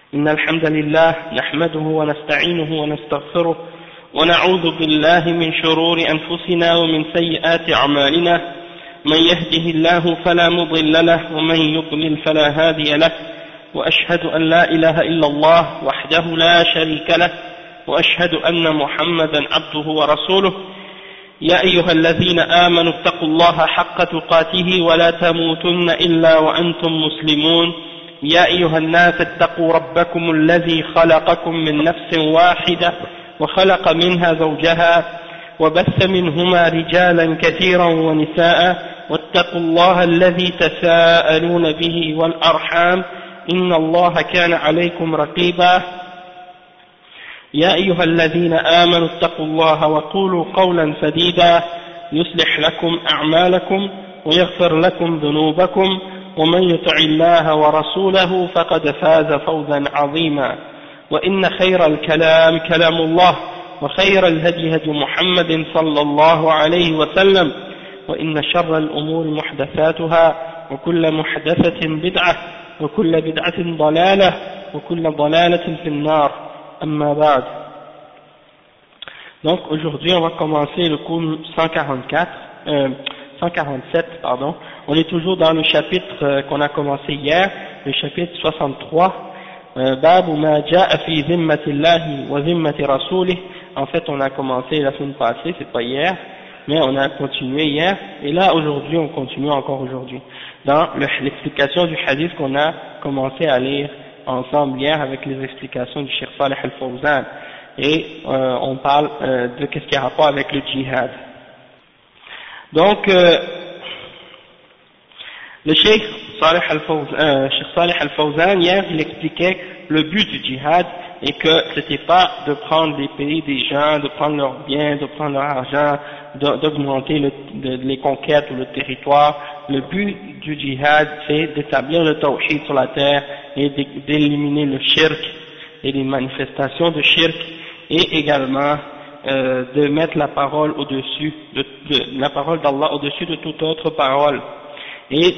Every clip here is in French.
إن الحمد لله نحمده ونستعينه ونستغفره ونعوذ بالله من شرور أنفسنا ومن سيئات أعمالنا من يهده الله فلا مضل له ومن يضلل فلا هادي له وأشهد أن لا إله إلا الله وحده لا شريك له وأشهد أن محمدا عبده ورسوله يا أيها الذين آمنوا اتقوا الله حق تقاته ولا تموتن إلا وأنتم مسلمون يا أيها الناس اتقوا ربكم الذي خلقكم من نفس واحدة وخلق منها زوجها وبث منهما رجالا كثيرا ونساء واتقوا الله الذي تساءلون به والأرحام إن الله كان عليكم رقيبا يا أيها الذين آمنوا اتقوا الله وقولوا قولا سديدا يصلح لكم أعمالكم ويغفر لكم ذنوبكم ومن يطع الله ورسوله فقد فاز فوزا عظيما وإن خير الكلام كلام الله وخير الهدي هدي محمد صلى الله عليه وسلم وإن شر الأمور محدثاتها وكل محدثة بدعة وكل بدعة ضلالة وكل ضلالة في النار أما بعد. Donc aujourd'hui on va commencer le cours 147 pardon. On est toujours dans le chapitre qu'on a commencé hier, le chapitre 63. Bab ma jaa fi zimmatillahi wa zimmati rasulih. En fait on a commencé la semaine passée, c'est pas hier, mais on a continué hier, et là aujourd'hui on continue encore aujourd'hui dans l'explication du hadith qu'on a commencé à lire ensemble hier avec les explications du Cheikh Salih Al-Fawzan, et on parle de qu'est-ce qui a rapport avec le djihad. Donc le Cheikh Salih Al-Fawzan hier il expliquait le but du djihad et que c'était pas de prendre les pays des gens, de prendre leurs biens, de prendre leur argent, d'augmenter les conquêtes ou le territoire. Le but du djihad c'est d'établir le tawhid sur la terre et d'éliminer le shirk et les manifestations de shirk, et également de mettre la parole au-dessus la parole d'Allah au-dessus de toute autre parole, et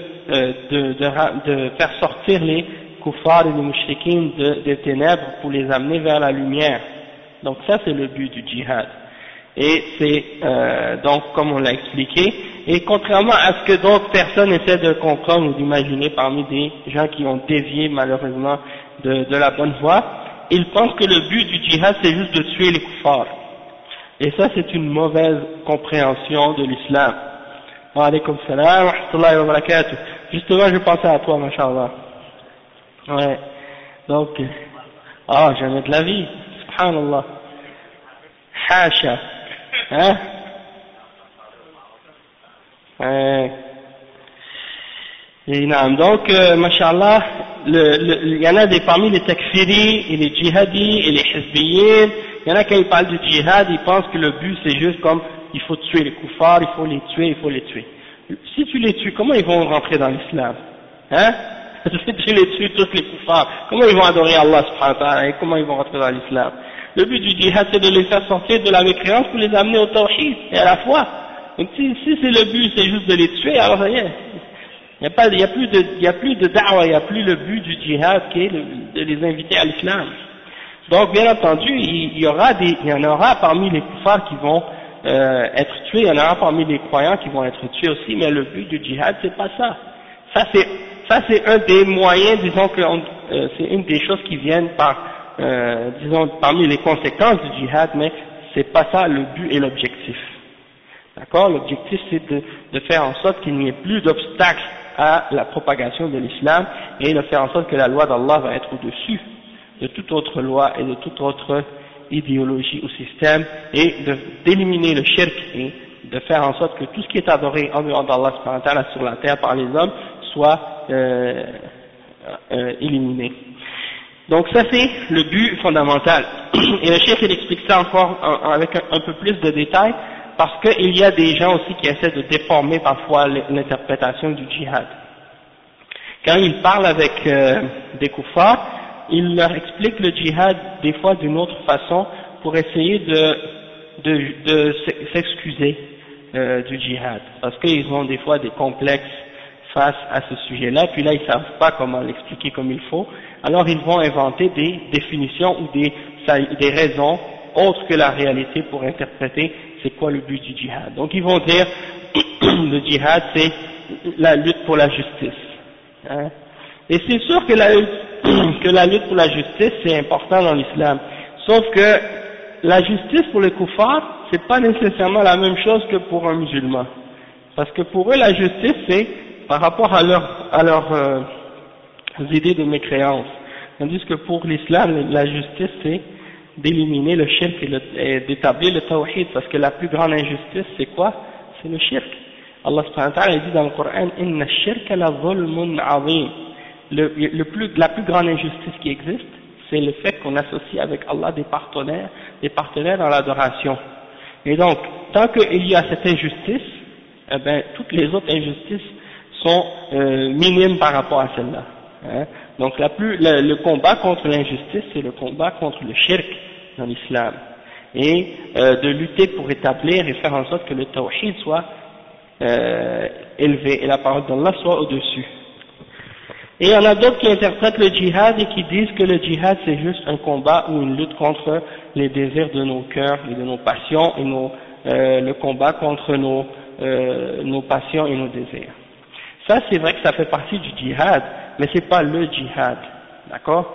de faire sortir les kuffars et les mushrikines des ténèbres pour les amener vers la lumière. Donc ça c'est le but du djihad, et c'est donc comme on l'a expliqué, et contrairement à ce que d'autres personnes essaient de comprendre ou d'imaginer parmi des gens qui ont dévié malheureusement de la bonne voie, ils pensent que le but du djihad c'est juste de tuer les kuffars, et ça c'est une mauvaise compréhension de l'islam. Wa alaykum salam wa rahmatullahi wa barakatuh. Justement je pensais à toi, mashallah. Ouais, donc jamais de la vie, subhanallah, hasha, hein, et donc mashallah, il y en a parmi les takfiris et les djihadis et les hizbiyin, il y en a quand ils parlent du djihad, ils pensent que le but c'est juste comme il faut tuer les kuffars, il faut les tuer. Si tu les tues, comment ils vont rentrer dans l'islam, hein? Si tu les tues tous les kuffars, comment ils vont adorer Allah subhanahu wa ta'ala et comment ils vont rentrer dans l'islam? Le but du djihad c'est de les faire sortir de la mécréance pour les amener au tawhid et à la foi. Donc si c'est le but c'est juste de les tuer, alors ça y est, il y a plus de da'wa, il y a plus le but du djihad qui est de les inviter à l'islam. Donc bien entendu il y en aura parmi les kuffars qui vont être tués, il y en aura parmi les croyants qui vont être tués aussi, mais le but du djihad c'est pas ça. Ça c'est un des moyens, disons que c'est une des choses qui viennent parmi les conséquences du djihad, mais c'est pas ça le but et l'objectif. D'accord? L'objectif c'est de faire en sorte qu'il n'y ait plus d'obstacles à la propagation de l'islam, et de faire en sorte que la loi d'Allah va être au-dessus de toute autre loi et de toute autre idéologie ou système, et d'éliminer le shirk et de faire en sorte que tout ce qui est adoré en dehors d'Allah subhanahu wa ta'ala sur la terre par les hommes soit éliminé. Donc ça c'est le but fondamental, et le cheikh il explique ça encore avec un peu plus de détails, parce qu'il y a des gens aussi qui essaient de déformer parfois l'interprétation du djihad. Quand ils parlent avec des kuffars, ils leur expliquent le djihad des fois d'une autre façon pour essayer de s'excuser du djihad, parce qu'ils ont des fois des complexes face à ce sujet-là, puis là ils savent pas comment l'expliquer comme il faut, alors ils vont inventer des définitions ou des raisons autres que la réalité pour interpréter c'est quoi le but du djihad. Donc ils vont dire le djihad c'est la lutte pour la justice. Hein. Et c'est sûr que la lutte pour la justice c'est important dans l'islam, sauf que la justice pour les koufars c'est pas nécessairement la même chose que pour un musulman, parce que pour eux la justice c'est par rapport à leurs idées de mécréance, tandis que pour l'islam la justice c'est d'éliminer le shirk et d'établir le tawhid, parce que la plus grande injustice c'est quoi? C'est le shirk. Allah subhanahu wa ta'ala dit dans le Coran inna shirka la zulmun azim. La plus grande injustice qui existe c'est le fait qu'on associe avec Allah des partenaires dans l'adoration. Et donc tant qu'il y a cette injustice, eh ben toutes les autres injustices sont minimes par rapport à celle-là. Hein. Donc le combat contre l'injustice c'est le combat contre le shirk dans l'islam, et de lutter pour établir et faire en sorte que le tawhid soit élevé et la parole d'Allah soit au-dessus. Et il y en a d'autres qui interprètent le djihad et qui disent que le djihad c'est juste un combat ou une lutte contre les désirs de nos cœurs et de nos passions et le combat contre nos passions et nos désirs. Ça c'est vrai que ça fait partie du djihad, mais c'est pas le djihad, d'accord?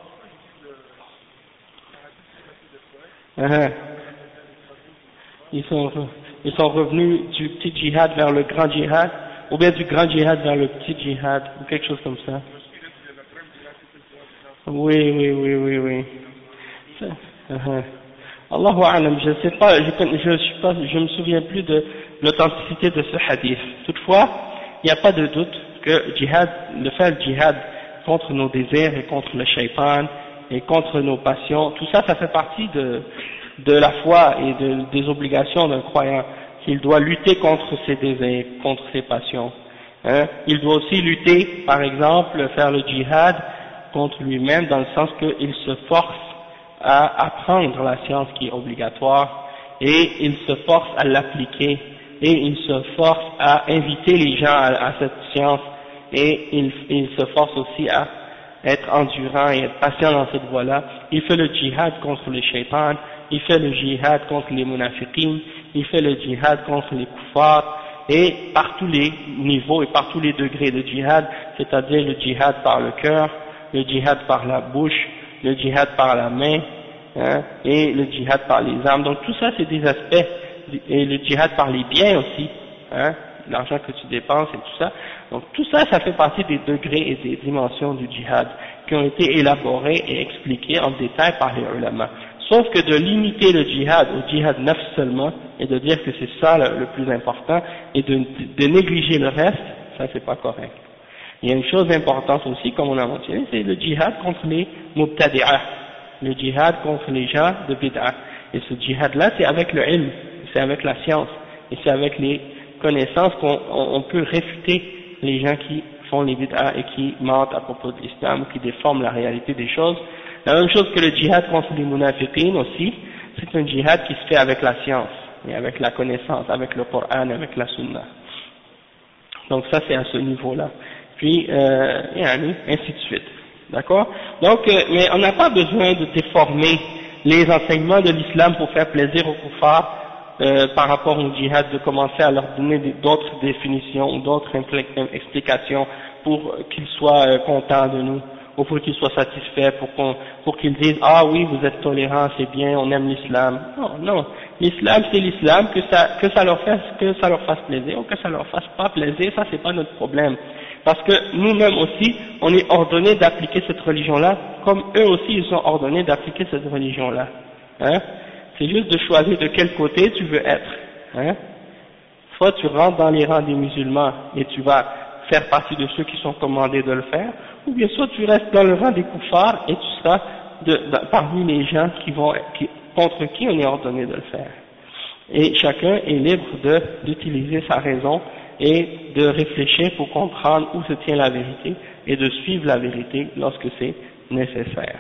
Ils sont revenus du petit djihad vers le grand djihad, ou bien du grand djihad vers le petit djihad, ou quelque chose comme ça. Oui. Allahu a'lam, je sais pas, je me souviens plus de l'authenticité de ce hadith. Toutefois, il n'y a pas de doute que le faire djihad contre nos désirs et contre le shaitan et contre nos passions, tout ça, ça fait partie de la foi et des obligations d'un croyant, qu'il doit lutter contre ses désirs, contre ses passions. Hein. Il doit aussi lutter, par exemple, faire le djihad contre lui-même, dans le sens qu'il se force à apprendre la science qui est obligatoire, et il se force à l'appliquer, et il se force à inviter les gens à cette science, et il se force aussi à être endurant et être patient dans cette voie-là. Il fait le djihad contre les shaitans, il fait le djihad contre les munafiqin, il fait le djihad contre les kuffars, et par tous les niveaux et par tous les degrés de djihad, c'est-à-dire le djihad par le cœur, le djihad par la bouche, le djihad par la main, hein, et le djihad par les armes. Donc tout ça c'est des aspects, et le djihad par les biens aussi, hein, l'argent que tu dépenses et tout ça. Donc tout ça, ça fait partie des degrés et des dimensions du djihad qui ont été élaborés et expliqués en détail par les ulama. Sauf que de limiter le djihad au djihad nafs seulement et de dire que c'est ça le plus important et de négliger le reste, ça c'est pas correct. Il y a une chose importante aussi, comme on a mentionné, c'est le djihad contre les mubtadi'ah, le djihad contre les gens de bid'ah. Et ce djihad-là, c'est avec le ilm, c'est avec la science, et c'est avec les connaissances qu'on peut réfuter les gens qui font les bid'ah et qui mentent à propos de l'islam ou qui déforment la réalité des choses. La même chose que le djihad contre les munafiqin aussi, c'est un djihad qui se fait avec la science, et avec la connaissance, avec le Coran, avec la Sunna. Donc ça c'est à ce niveau-là. Puis, et ainsi de suite. D'accord? Donc, mais on n'a pas besoin de déformer les enseignements de l'islam pour faire plaisir aux kuffars par rapport au djihad, de commencer à leur donner d'autres définitions ou d'autres explications pour qu'ils soient contents de nous, ou pour qu'ils soient satisfaits, pour qu'ils disent « Ah oui, vous êtes tolérants, c'est bien, on aime l'islam. » Non, l'islam c'est l'islam, que ça leur fasse plaisir ou que ça leur fasse pas plaisir, ça c'est pas notre problème. Parce que nous-mêmes aussi, on est ordonnés d'appliquer cette religion-là, comme eux aussi ils sont ordonnés d'appliquer cette religion-là. Hein? C'est juste de choisir de quel côté tu veux être. Hein? Soit tu rentres dans les rangs des musulmans et tu vas faire partie de ceux qui sont commandés de le faire, ou bien soit tu restes dans le rang des kuffars et tu seras parmi les gens contre qui on est ordonné de le faire. Et chacun est libre d'utiliser sa raison et de réfléchir pour comprendre où se tient la vérité et de suivre la vérité lorsque c'est nécessaire.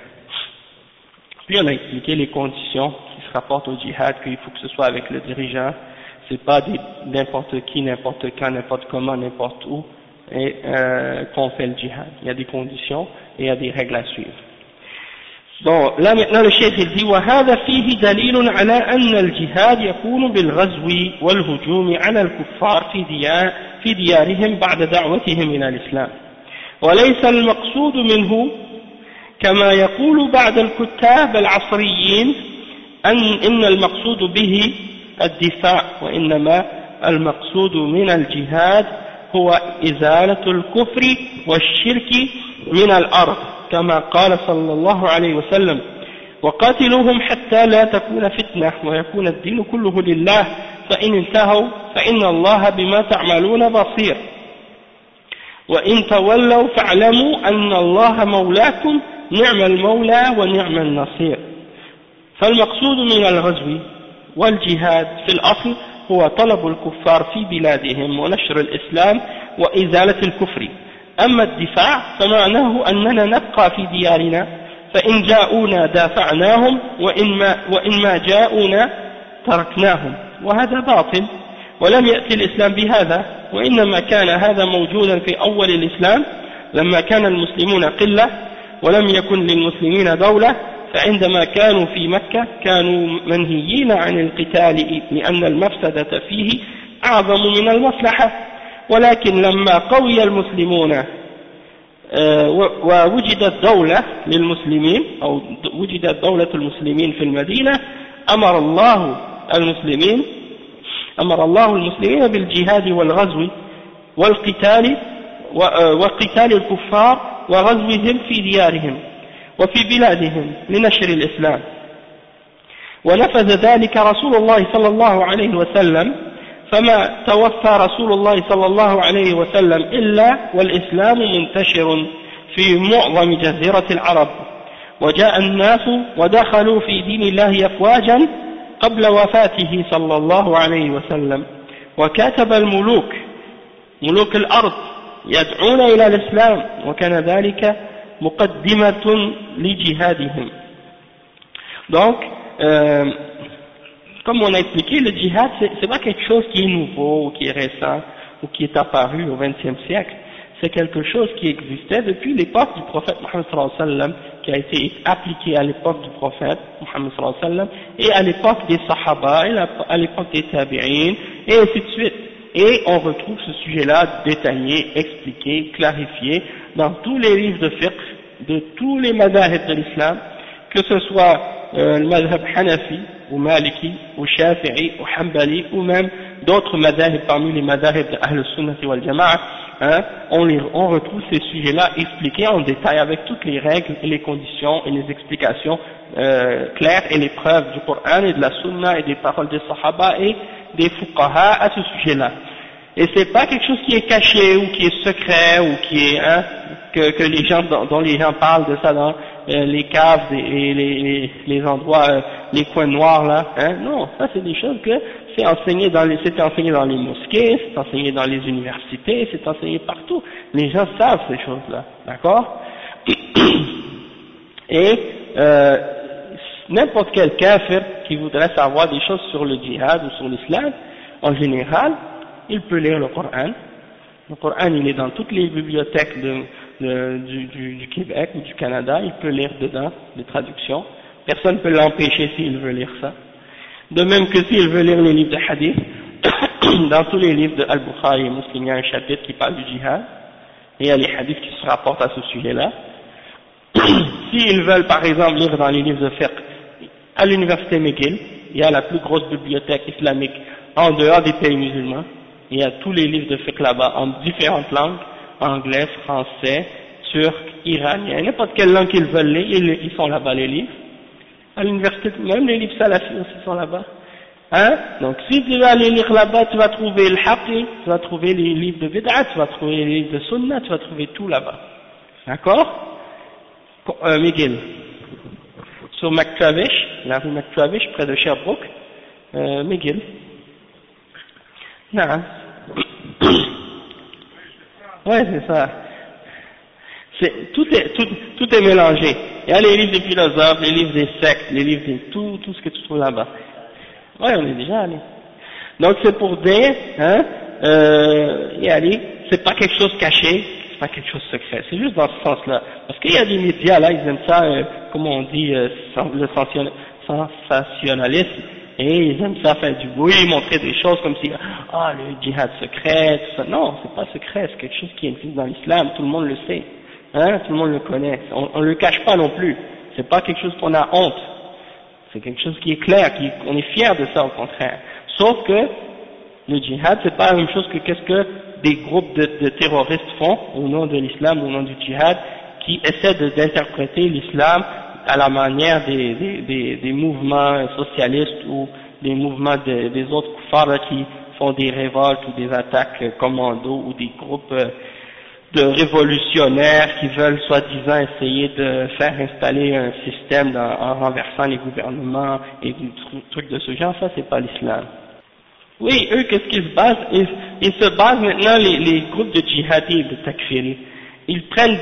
Puis on a expliqué les conditions qui se rapportent au djihad, qu'il faut que ce soit avec le dirigeant, c'est pas n'importe qui, n'importe quand, n'importe comment, n'importe où, qu'on fait le djihad. Il y a des conditions et il y a des règles à suivre. Donc là maintenant le cheikh il dit وهذا فيه دليل على أن الجهاد يكون بالغزو والهجوم على الكفار في ديارهم بعد دعوتهم إلى الإسلام وليس المقصود منه كما يقول بعض الكتاب العصريين إن المقصود به الدفاع وإنما المقصود من الجهاد هو إزالة الكفر والشرك من الأرض كما قال صلى الله عليه وسلم وقاتلوهم حتى لا تكون فتنة ويكون الدين كله لله فإن انتهوا فإن الله بما تعملون بصير وإن تولوا فاعلموا أن الله مولاكم نعم المولى ونعم النصير. فالمقصود من الغزو والجهاد في الأصل هو طلب الكفار في بلادهم ونشر الإسلام وإزالة الكفر. أما الدفاع فمعناه أننا نبقى في ديارنا فإن جاءونا دافعناهم وإن ما جاءونا تركناهم وهذا باطل ولم يأتي الإسلام بهذا وإنما كان هذا موجودا في أول الإسلام لما كان المسلمون قلة ولم يكن للمسلمين دولة فعندما كانوا في مكة كانوا منهيين عن القتال لأن المفسدة فيه أعظم من المصلحة ولكن لما قوي المسلمون ووجدت دولة للمسلمين أو وجدت دولة المسلمين في المدينة أمر الله المسلمين بالجهاد والغزو والقتال وقتال الكفار وغزوهم في ديارهم وفي بلادهم لنشر الإسلام ونفذ ذلك رسول الله صلى الله عليه وسلم فما توفى رسول الله صلى الله عليه وسلم إلا والإسلام منتشر في معظم جزيرة العرب وجاء الناس ودخلوا في دين الله أفواجا قبل وفاته صلى الله عليه وسلم وكاتب ملوك الأرض يدعون إلى الإسلام وكان ذلك مقدمة لجهادهم. Donc comme on a expliqué, le djihad, c'est pas quelque chose qui est nouveau, ou qui est récent, ou qui est apparu au XXe siècle. C'est quelque chose qui existait depuis l'époque du prophète Mohammed sallallahu alayhi wa sallam, qui a été appliqué à l'époque du prophète Mohammed sallallahu alayhi wa sallam, et à l'époque des Sahaba, et à l'époque des Tabi'in, et ainsi de suite. Et on retrouve ce sujet-là détaillé, expliqué, clarifié dans tous les livres de fiqh, de tous les madhahib de l'islam, que ce soit le madhab Hanafi, ou Maliki, ou Shafi'i, ou Hanbali, ou même d'autres madhahib parmi les madhahib de Ahl Sunnah wal Jama'a, on retrouve ces sujets-là expliqués en détail avec toutes les règles et les conditions et les explications claires et les preuves du Coran et de la Sunna et des paroles des Sahaba et des Fuqaha à ce sujet-là. Et c'est pas quelque chose qui est caché ou qui est secret ou qui est que les gens dont les gens parlent de ça dans les caves et les endroits, les coins noirs là, non, ça c'est des choses que c'est enseigné dans les mosquées, c'est enseigné dans les universités, c'est enseigné partout. Les gens savent ces choses-là, d'accord? Et n'importe quel kafir qui voudrait savoir des choses sur le djihad ou sur l'islam, en général, il peut lire le Coran. Le Coran, il est dans toutes les bibliothèques du Québec ou du Canada, il peut lire dedans des traductions. Personne ne peut l'empêcher s'il veut lire ça. De même que s'il veut lire les livres de hadith, dans tous les livres de Al-Bukhari et Muslim, il y a un chapitre qui parle du djihad, et il y a les hadiths qui se rapportent à ce sujet-là. S'ils veulent par exemple lire dans les livres de fiqh, à l'université McGill, il y a la plus grosse bibliothèque islamique en dehors des pays musulmans, il y a tous les livres de fiqh là-bas en différentes langues, anglais, français, turc, iranien, n'importe quelle langue qu'ils veulent lire, ils sont là-bas les livres. À l'université, même les livres salafis aussi sont là-bas. Donc si tu vas aller lire là-bas, tu vas trouver le haqi, tu vas trouver les livres de bid'ah, tu vas trouver les livres de sunna, tu vas trouver tout là-bas. D'accord? Miguel. Sur McTravish, la rue McTravish, près de Sherbrooke, Miguel. Non. Ouais, c'est ça. Tout est mélangé. Il y a les livres des philosophes, les livres des sectes, les livres de tout ce que tu trouves là-bas. Ouais, on est déjà allé. Donc c'est pour dire, c'est pas quelque chose caché, c'est pas quelque chose de secret, c'est juste dans ce sens-là. Parce qu'il y a des médias là, ils aiment ça, comment on dit, le sensationnalisme, et ils aiment ça faire du bruit, montrer des choses comme si, ah, le djihad secret, tout ça. Non, c'est pas secret, c'est quelque chose qui existe dans l'islam, tout le monde le sait, hein, tout le monde le connaît, on le cache pas non plus, c'est pas quelque chose qu'on a honte, c'est quelque chose qui est clair, on est fier de ça au contraire. Sauf que le djihad, c'est pas la même chose que qu'est-ce que des groupes de terroristes font au nom de l'islam, au nom du djihad, qui essaient d'interpréter l'islam à la manière des mouvements socialistes ou des mouvements des autres koufars là, qui font des révoltes ou des attaques commando ou des groupes de révolutionnaires qui veulent soi-disant essayer de faire installer un système en renversant les gouvernements et des trucs de ce genre. Ça, c'est pas l'islam. Oui, eux, qu'est-ce qu'ils se basent? Ils se basent maintenant, les groupes de djihadis, de takfiri. Ils prennent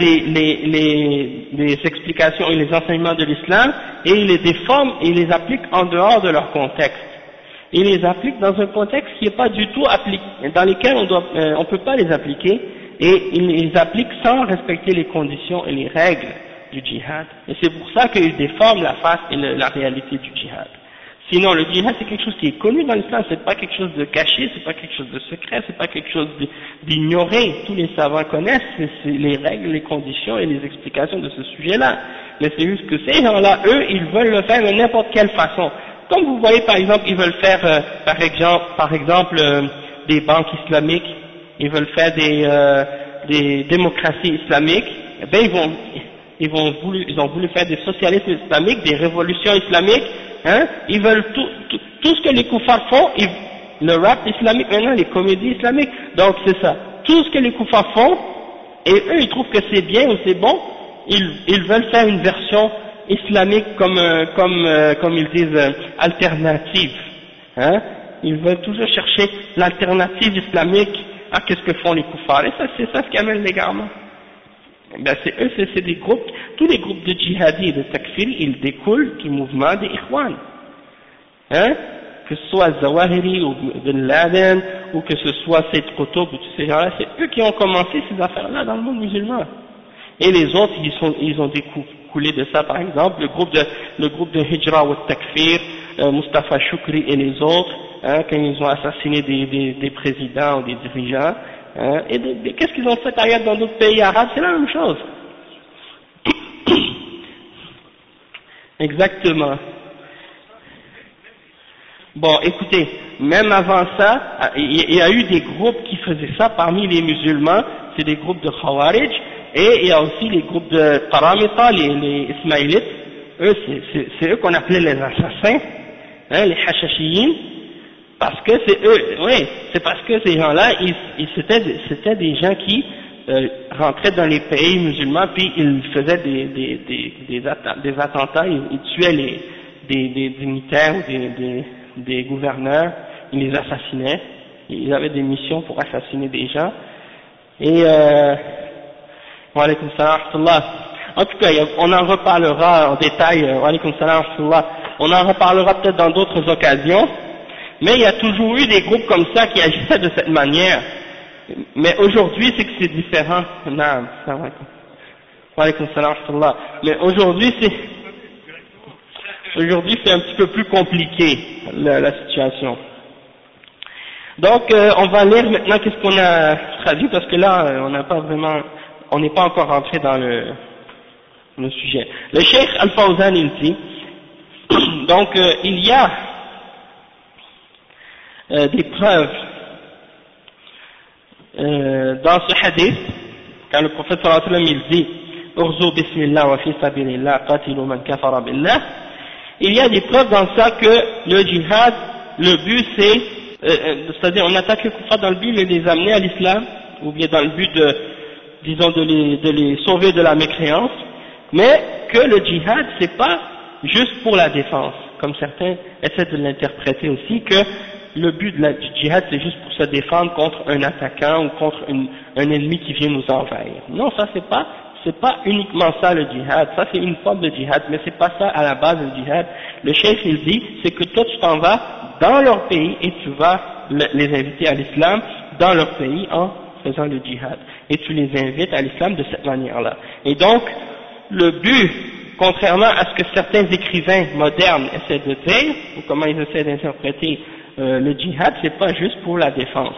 les explications et les enseignements de l'islam et ils les déforment et ils les appliquent en dehors de leur contexte. Ils les appliquent dans un contexte qui n'est pas du tout appliqué, dans lequel on peut pas les appliquer, et ils les appliquent sans respecter les conditions et les règles du djihad. Et c'est pour ça qu'ils déforment la face et la réalité du djihad. Sinon, le djihad, c'est quelque chose qui est connu dans l'islam, c'est pas quelque chose de caché, c'est pas quelque chose de secret, c'est pas quelque chose d'ignoré. Tous les savants connaissent les règles, les conditions et les explications de ce sujet-là. Mais c'est juste que ces gens-là, eux, ils veulent le faire de n'importe quelle façon. Comme vous voyez, par exemple, ils veulent faire, par exemple, des banques islamiques, ils veulent faire des démocraties islamiques, eh ben ils ont voulu faire des socialismes islamiques, des révolutions islamiques, hein, ils veulent tout ce que les koufars font, le rap islamique maintenant, les comédies islamiques, donc c'est ça, tout ce que les koufars font, et eux ils trouvent que c'est bien ou c'est bon, ils veulent faire une version islamique comme ils disent, alternative, hein, ils veulent toujours chercher l'alternative islamique à qu'est-ce que font les koufars, et ça c'est ça ce qui amène l'égarement. Ben c'est des groupes, tous les groupes de djihadis et de takfiri, ils découlent du mouvement des Ikhwan, hein, que ce soit Zawahiri ou Bin Laden, ou que ce soit Sayyid Qutb, ou tous ces gens-là, c'est eux qui ont commencé ces affaires-là dans le monde musulman. Et les autres, ils ont découlé de ça, par exemple, le groupe de Hijra ou Takfir, Mustafa Shukri et les autres, hein, quand ils ont assassiné des présidents ou des dirigeants, hein, et qu'est-ce qu'ils ont fait ailleurs dans d'autres pays arabes? C'est la même chose. Exactement. Bon, écoutez, même avant ça, il y a eu des groupes qui faisaient ça parmi les musulmans, c'est des groupes de Khawarij, et il y a aussi les groupes de Qaramita, les Ismaïlites, eux, c'est eux qu'on appelait les assassins, hein, les Hashashiyin, parce que c'est eux, oui, c'est parce que ces gens-là, c'était des gens qui rentraient dans les pays musulmans, puis ils faisaient des attentats, ils tuaient des dignitaires ou des gouverneurs, ils les assassinaient, ils avaient des missions pour assassiner des gens, et wa alaykum salam wa rahmatullah. En tout cas, on en reparlera en détail, wa alaykum salam wa rahmatullah, on en reparlera peut-être dans d'autres occasions, mais il y a toujours eu des groupes comme ça qui agissaient de cette manière. Mais aujourd'hui, c'est que c'est différent. Naam, salam alaykum. Wa alaykum salam wa rahmatullah. Mais aujourd'hui, c'est un petit peu plus compliqué, la situation. Donc, on va lire maintenant qu'est-ce qu'on a traduit, parce que là, on n'est pas encore rentré dans le sujet. Le Cheikh Al-Fawzan, il dit, donc, il y a des preuves dans ce hadith, quand le prophète sallallahu alayhi wa sallam, il dit, Urzu bismillah wa fi sabilillah qatilu man kafara billah, il y a des preuves dans ça que le djihad, le but c'est-à-dire on attaque les kuffars dans le but de les amener à l'islam, ou bien dans le but de les sauver de la mécréance, mais que le djihad c'est pas juste pour la défense, comme certains essaient de l'interpréter aussi, que le but du djihad c'est juste pour se défendre contre un attaquant ou contre un ennemi qui vient nous envahir. Non, ça c'est pas uniquement ça le djihad, ça c'est une forme de djihad, mais c'est pas ça à la base du djihad. Le cheikh il dit, c'est que toi tu t'en vas dans leur pays et tu vas les inviter à l'islam dans leur pays en faisant le djihad. Et tu les invites à l'islam de cette manière-là. Et donc, le but, contrairement à ce que certains écrivains modernes essaient de dire, ou comment ils essaient d'interpréter le djihad, c'est pas juste pour la défense.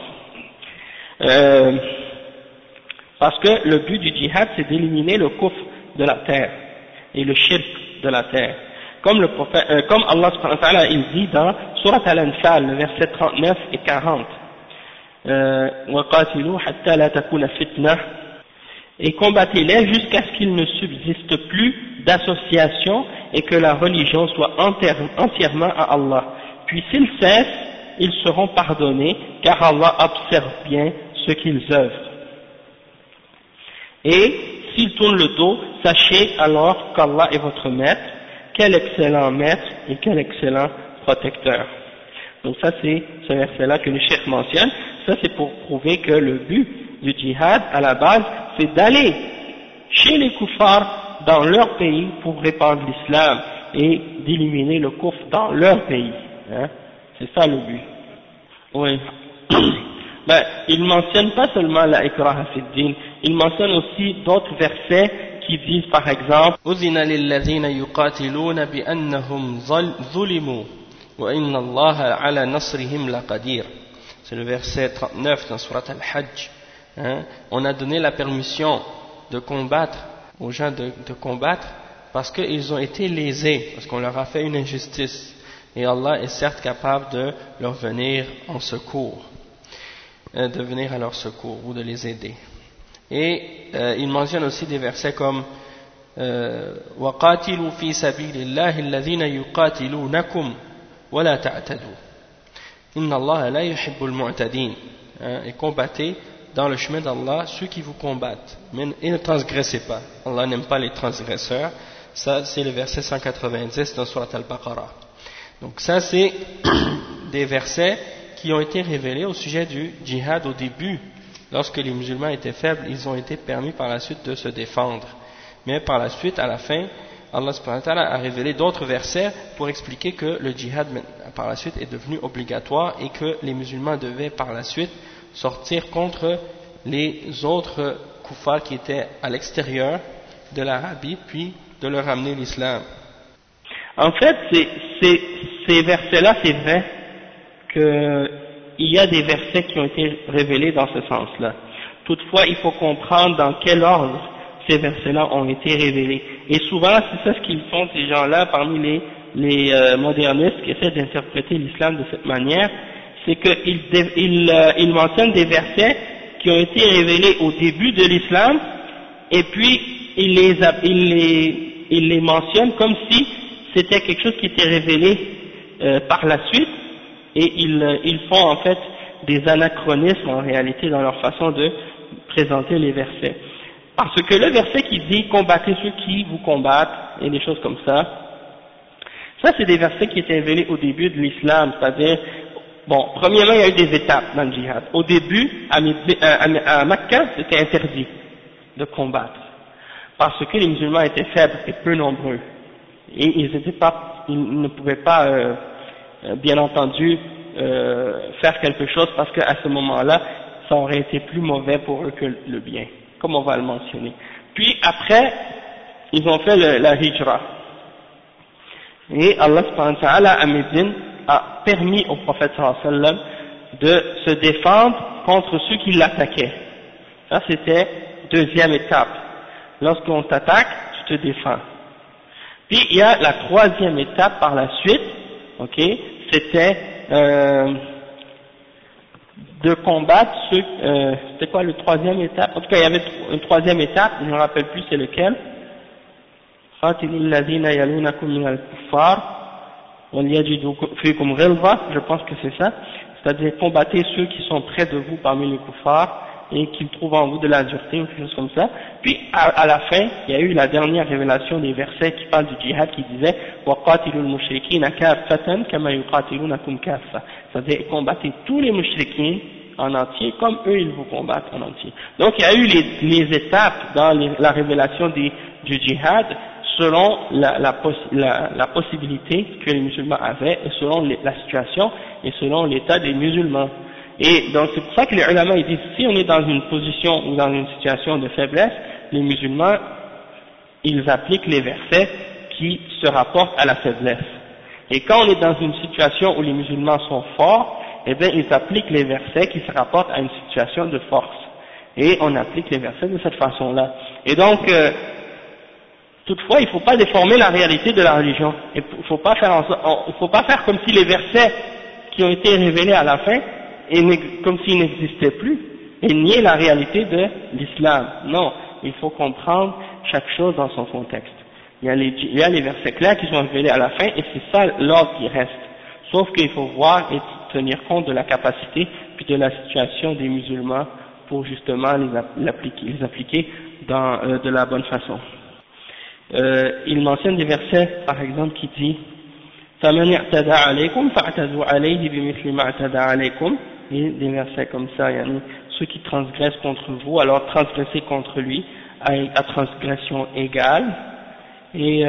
Parce que le but du djihad, c'est d'éliminer le kufr de la terre et le shirk de la terre. Comme Allah subhanahu wa ta'ala, il dit dans Surat Al-Anfal, le verset 39 et 40, وَقَاتِلُوا حَتَّى لَا تَكُونَ فِتْنَةً, et combattez-les jusqu'à ce qu'il ne subsiste plus d'association et que la religion soit entièrement à Allah. Puis s'ils cessent, ils seront pardonnés, car Allah observe bien ce qu'ils œuvrent. Et s'ils tournent le dos, sachez alors qu'Allah est votre maître, quel excellent maître et quel excellent protecteur. Donc ça c'est ce verset-là que le cheikh mentionne. Ça c'est pour prouver que le but du djihad à la base c'est d'aller chez les kuffars dans leur pays pour répandre l'islam et d'éliminer le kufr dans leur pays. Hein? C'est ça le but. Oui. Ben, il mentionne pas seulement la ikraha fi ddin, il mentionne aussi d'autres versets qui disent par exemple أذن للذين يقاتلون بأنهم ظلموا وإن الله على نصرهم لقدير. C'est le verset 39 dans Surat Al-Hajj. Hein? On a donné la permission de combattre aux gens de combattre parce qu'ils ont été lésés, parce qu'on leur a fait une injustice. Et Allah est certes capable de leur venir en secours, de venir à leur secours ou de les aider. Et il mentionne aussi des versets comme وَقَاتِلُوا فِي سَبِيلِ اللَّهِ الَّذِينَ يُقَاتِلُونَكُمْ وَلَا تَعْتَدُوا إِنَّ اللَّهَ لَا يُحِبُّ الْمُعْتَدِينَ. Et combattez dans le chemin d'Allah ceux qui vous combattent, mais ne transgressez pas. Allah n'aime pas les transgresseurs. Ça c'est le verset 190 dans Surat Al-Baqarah. Donc ça c'est des versets qui ont été révélés au sujet du djihad au début. Lorsque les musulmans étaient faibles, ils ont été permis par la suite de se défendre. Mais par la suite, à la fin, Allah subhanahu wa ta'ala a révélé d'autres versets pour expliquer que le djihad par la suite est devenu obligatoire et que les musulmans devaient par la suite sortir contre les autres kuffars qui étaient à l'extérieur de l'Arabie, puis de leur amener l'islam. En fait, ces versets-là, c'est vrai qu'il y a des versets qui ont été révélés dans ce sens-là. Toutefois, il faut comprendre dans quel ordre ces versets-là ont été révélés. Et souvent, c'est ça ce qu'ils font, ces gens-là, parmi les modernistes qui essaient d'interpréter l'islam de cette manière, c'est qu'ils mentionnent des versets qui ont été révélés au début de l'islam, et puis ils les mentionnent comme si c'était quelque chose qui était révélé par la suite, et ils font en fait des anachronismes en réalité dans leur façon de présenter les versets. Parce que le verset qui dit « combattez ceux qui vous combattent » et des choses comme ça, ça c'est des versets qui étaient révélés au début de l'islam, c'est-à-dire, bon, premièrement il y a eu des étapes dans le djihad. Au début, à Mecca, c'était interdit de combattre, parce que les musulmans étaient faibles et peu nombreux, et ils ne pouvaient pas, bien entendu, faire quelque chose, parce qu'à ce moment-là, ça aurait été plus mauvais pour eux que le bien, comme on va le mentionner. Puis après, ils ont fait la hijra. Et Allah subhanahu wa ta'ala à Médine a permis au prophète sallallahu alayhi wa sallam de se défendre contre ceux qui l'attaquaient. Ça c'était deuxième étape. Lorsqu'on t'attaque, tu te défends. Puis il y a la troisième étape par la suite, ok, c'était de combattre ceux, c'était quoi le troisième étape? En tout cas, il y avait une troisième étape, je ne me rappelle plus c'est lequel. Je pense que c'est ça, c'est-à-dire combattez ceux qui sont près de vous parmi les kuffars et qui trouvent en vous de la dureté ou quelque chose comme ça. Puis à la fin, il y a eu la dernière révélation des versets qui parlent du djihad qui disait وَقَاتِلُوا الْمُشْرِكِينَ كَافَّةً كَمَا يُقَاتِلُونَكُمْ كَافَّةً, c'est-à-dire combattez tous les mushrikines en entier comme eux ils vous combattent en entier. Donc il y a eu les étapes dans la révélation du djihad selon la possibilité que les musulmans avaient et selon la situation et selon l'état des musulmans. Et donc c'est pour ça que les ulama ils disent, si on est dans une position ou dans une situation de faiblesse, les musulmans, ils appliquent les versets qui se rapportent à la faiblesse. Et quand on est dans une situation où les musulmans sont forts, eh bien ils appliquent les versets qui se rapportent à une situation de force. Et on applique les versets de cette façon-là. Et donc, toutefois, il ne faut pas déformer la réalité de la religion. Il ne faut pas faire comme si les versets qui ont été révélés à la fin, comme s'ils n'existaient plus, et nier la réalité de l'islam. Non, il faut comprendre chaque chose dans son contexte. Il y a les versets clairs qui sont révélés à la fin, et c'est ça l'ordre qui reste. Sauf qu'il faut voir et tenir compte de la capacité puis de la situation des musulmans pour justement les appliquer de la bonne façon. Il mentionne des versets, par exemple, qui dit فَمَنْ اعْتَدَى عَلَيْكُمْ فَاعْتَدُوا عَلَيْهِ بِمِثْلِ مَا اعْتَدَى عَلَيْكُمْ. Et des versets comme ça, ceux qui transgressent contre vous, alors transgressez contre lui à transgression égale. Et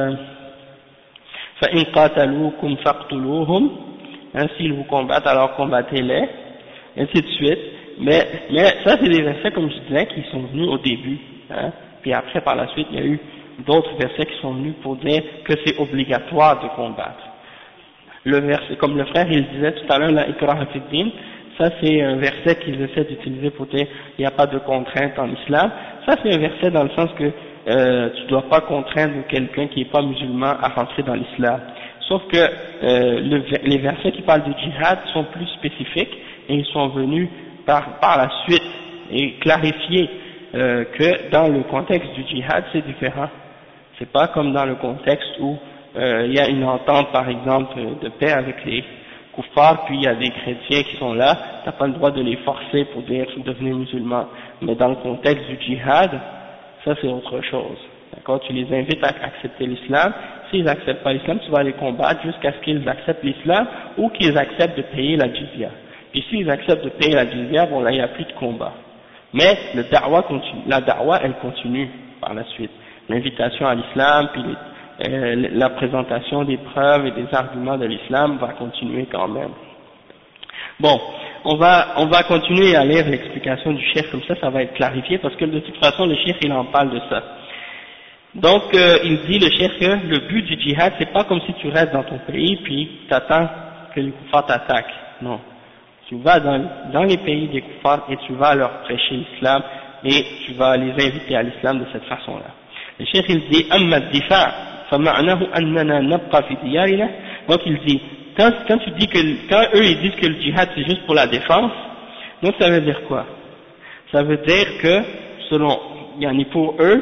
فَإِنْ قَاتَلُوكُمْ فَاقْتُلُوهُمْ, s'ils vous combattent, alors combattez-les, ainsi de suite. Mais ça c'est des versets, comme je disais, qui sont venus au début, hein. Puis après, par la suite, il y a eu d'autres versets qui sont venus pour dire que c'est obligatoire de combattre. Le verset, comme le frère il disait tout à l'heure, la ikraha fi din, ça c'est un verset qu'ils essaient d'utiliser pour dire il n'y a pas de contrainte en islam. Ça c'est un verset dans le sens que tu ne dois pas contraindre quelqu'un qui n'est pas musulman à rentrer dans l'islam. Sauf que les versets qui parlent du djihad sont plus spécifiques et ils sont venus par la suite et clarifier que dans le contexte du djihad c'est différent. C'est pas comme dans le contexte où il y a une entente par exemple de paix avec les kuffars, puis il y a des chrétiens qui sont là, t'as pas le droit de les forcer pour dire devenez musulman. Mais dans le contexte du djihad, ça c'est autre chose. D'accord, tu les invites à accepter l'islam. S'ils n'acceptent pas l'islam, tu vas les combattre jusqu'à ce qu'ils acceptent l'islam ou qu'ils acceptent de payer la jizya. Puis s'ils acceptent de payer la jizya, bon là il n'y a plus de combat. Mais la da'wa elle continue par la suite. L'invitation à l'islam, puis la présentation des preuves et des arguments de l'islam va continuer quand même. Bon, on va continuer à lire l'explication du cheikh, comme ça va être clarifié, parce que de toute façon le cheikh il en parle de ça. Donc il dit le cheikh que le but du djihad c'est pas comme si tu restes dans ton pays puis t'attends que les kuffars t'attaquent. Non. Tu vas dans les pays des kuffars et tu vas leur prêcher l'islam et tu vas les inviter à l'islam de cette façon-là. Le cheikh il dit أما الدفاع فمعناه أننا نبقى في ديارنا. Donc il dit quand tu dis quand eux ils disent que le djihad c'est juste pour la défense, donc ça veut dire quoi? Ça veut dire que selon pour eux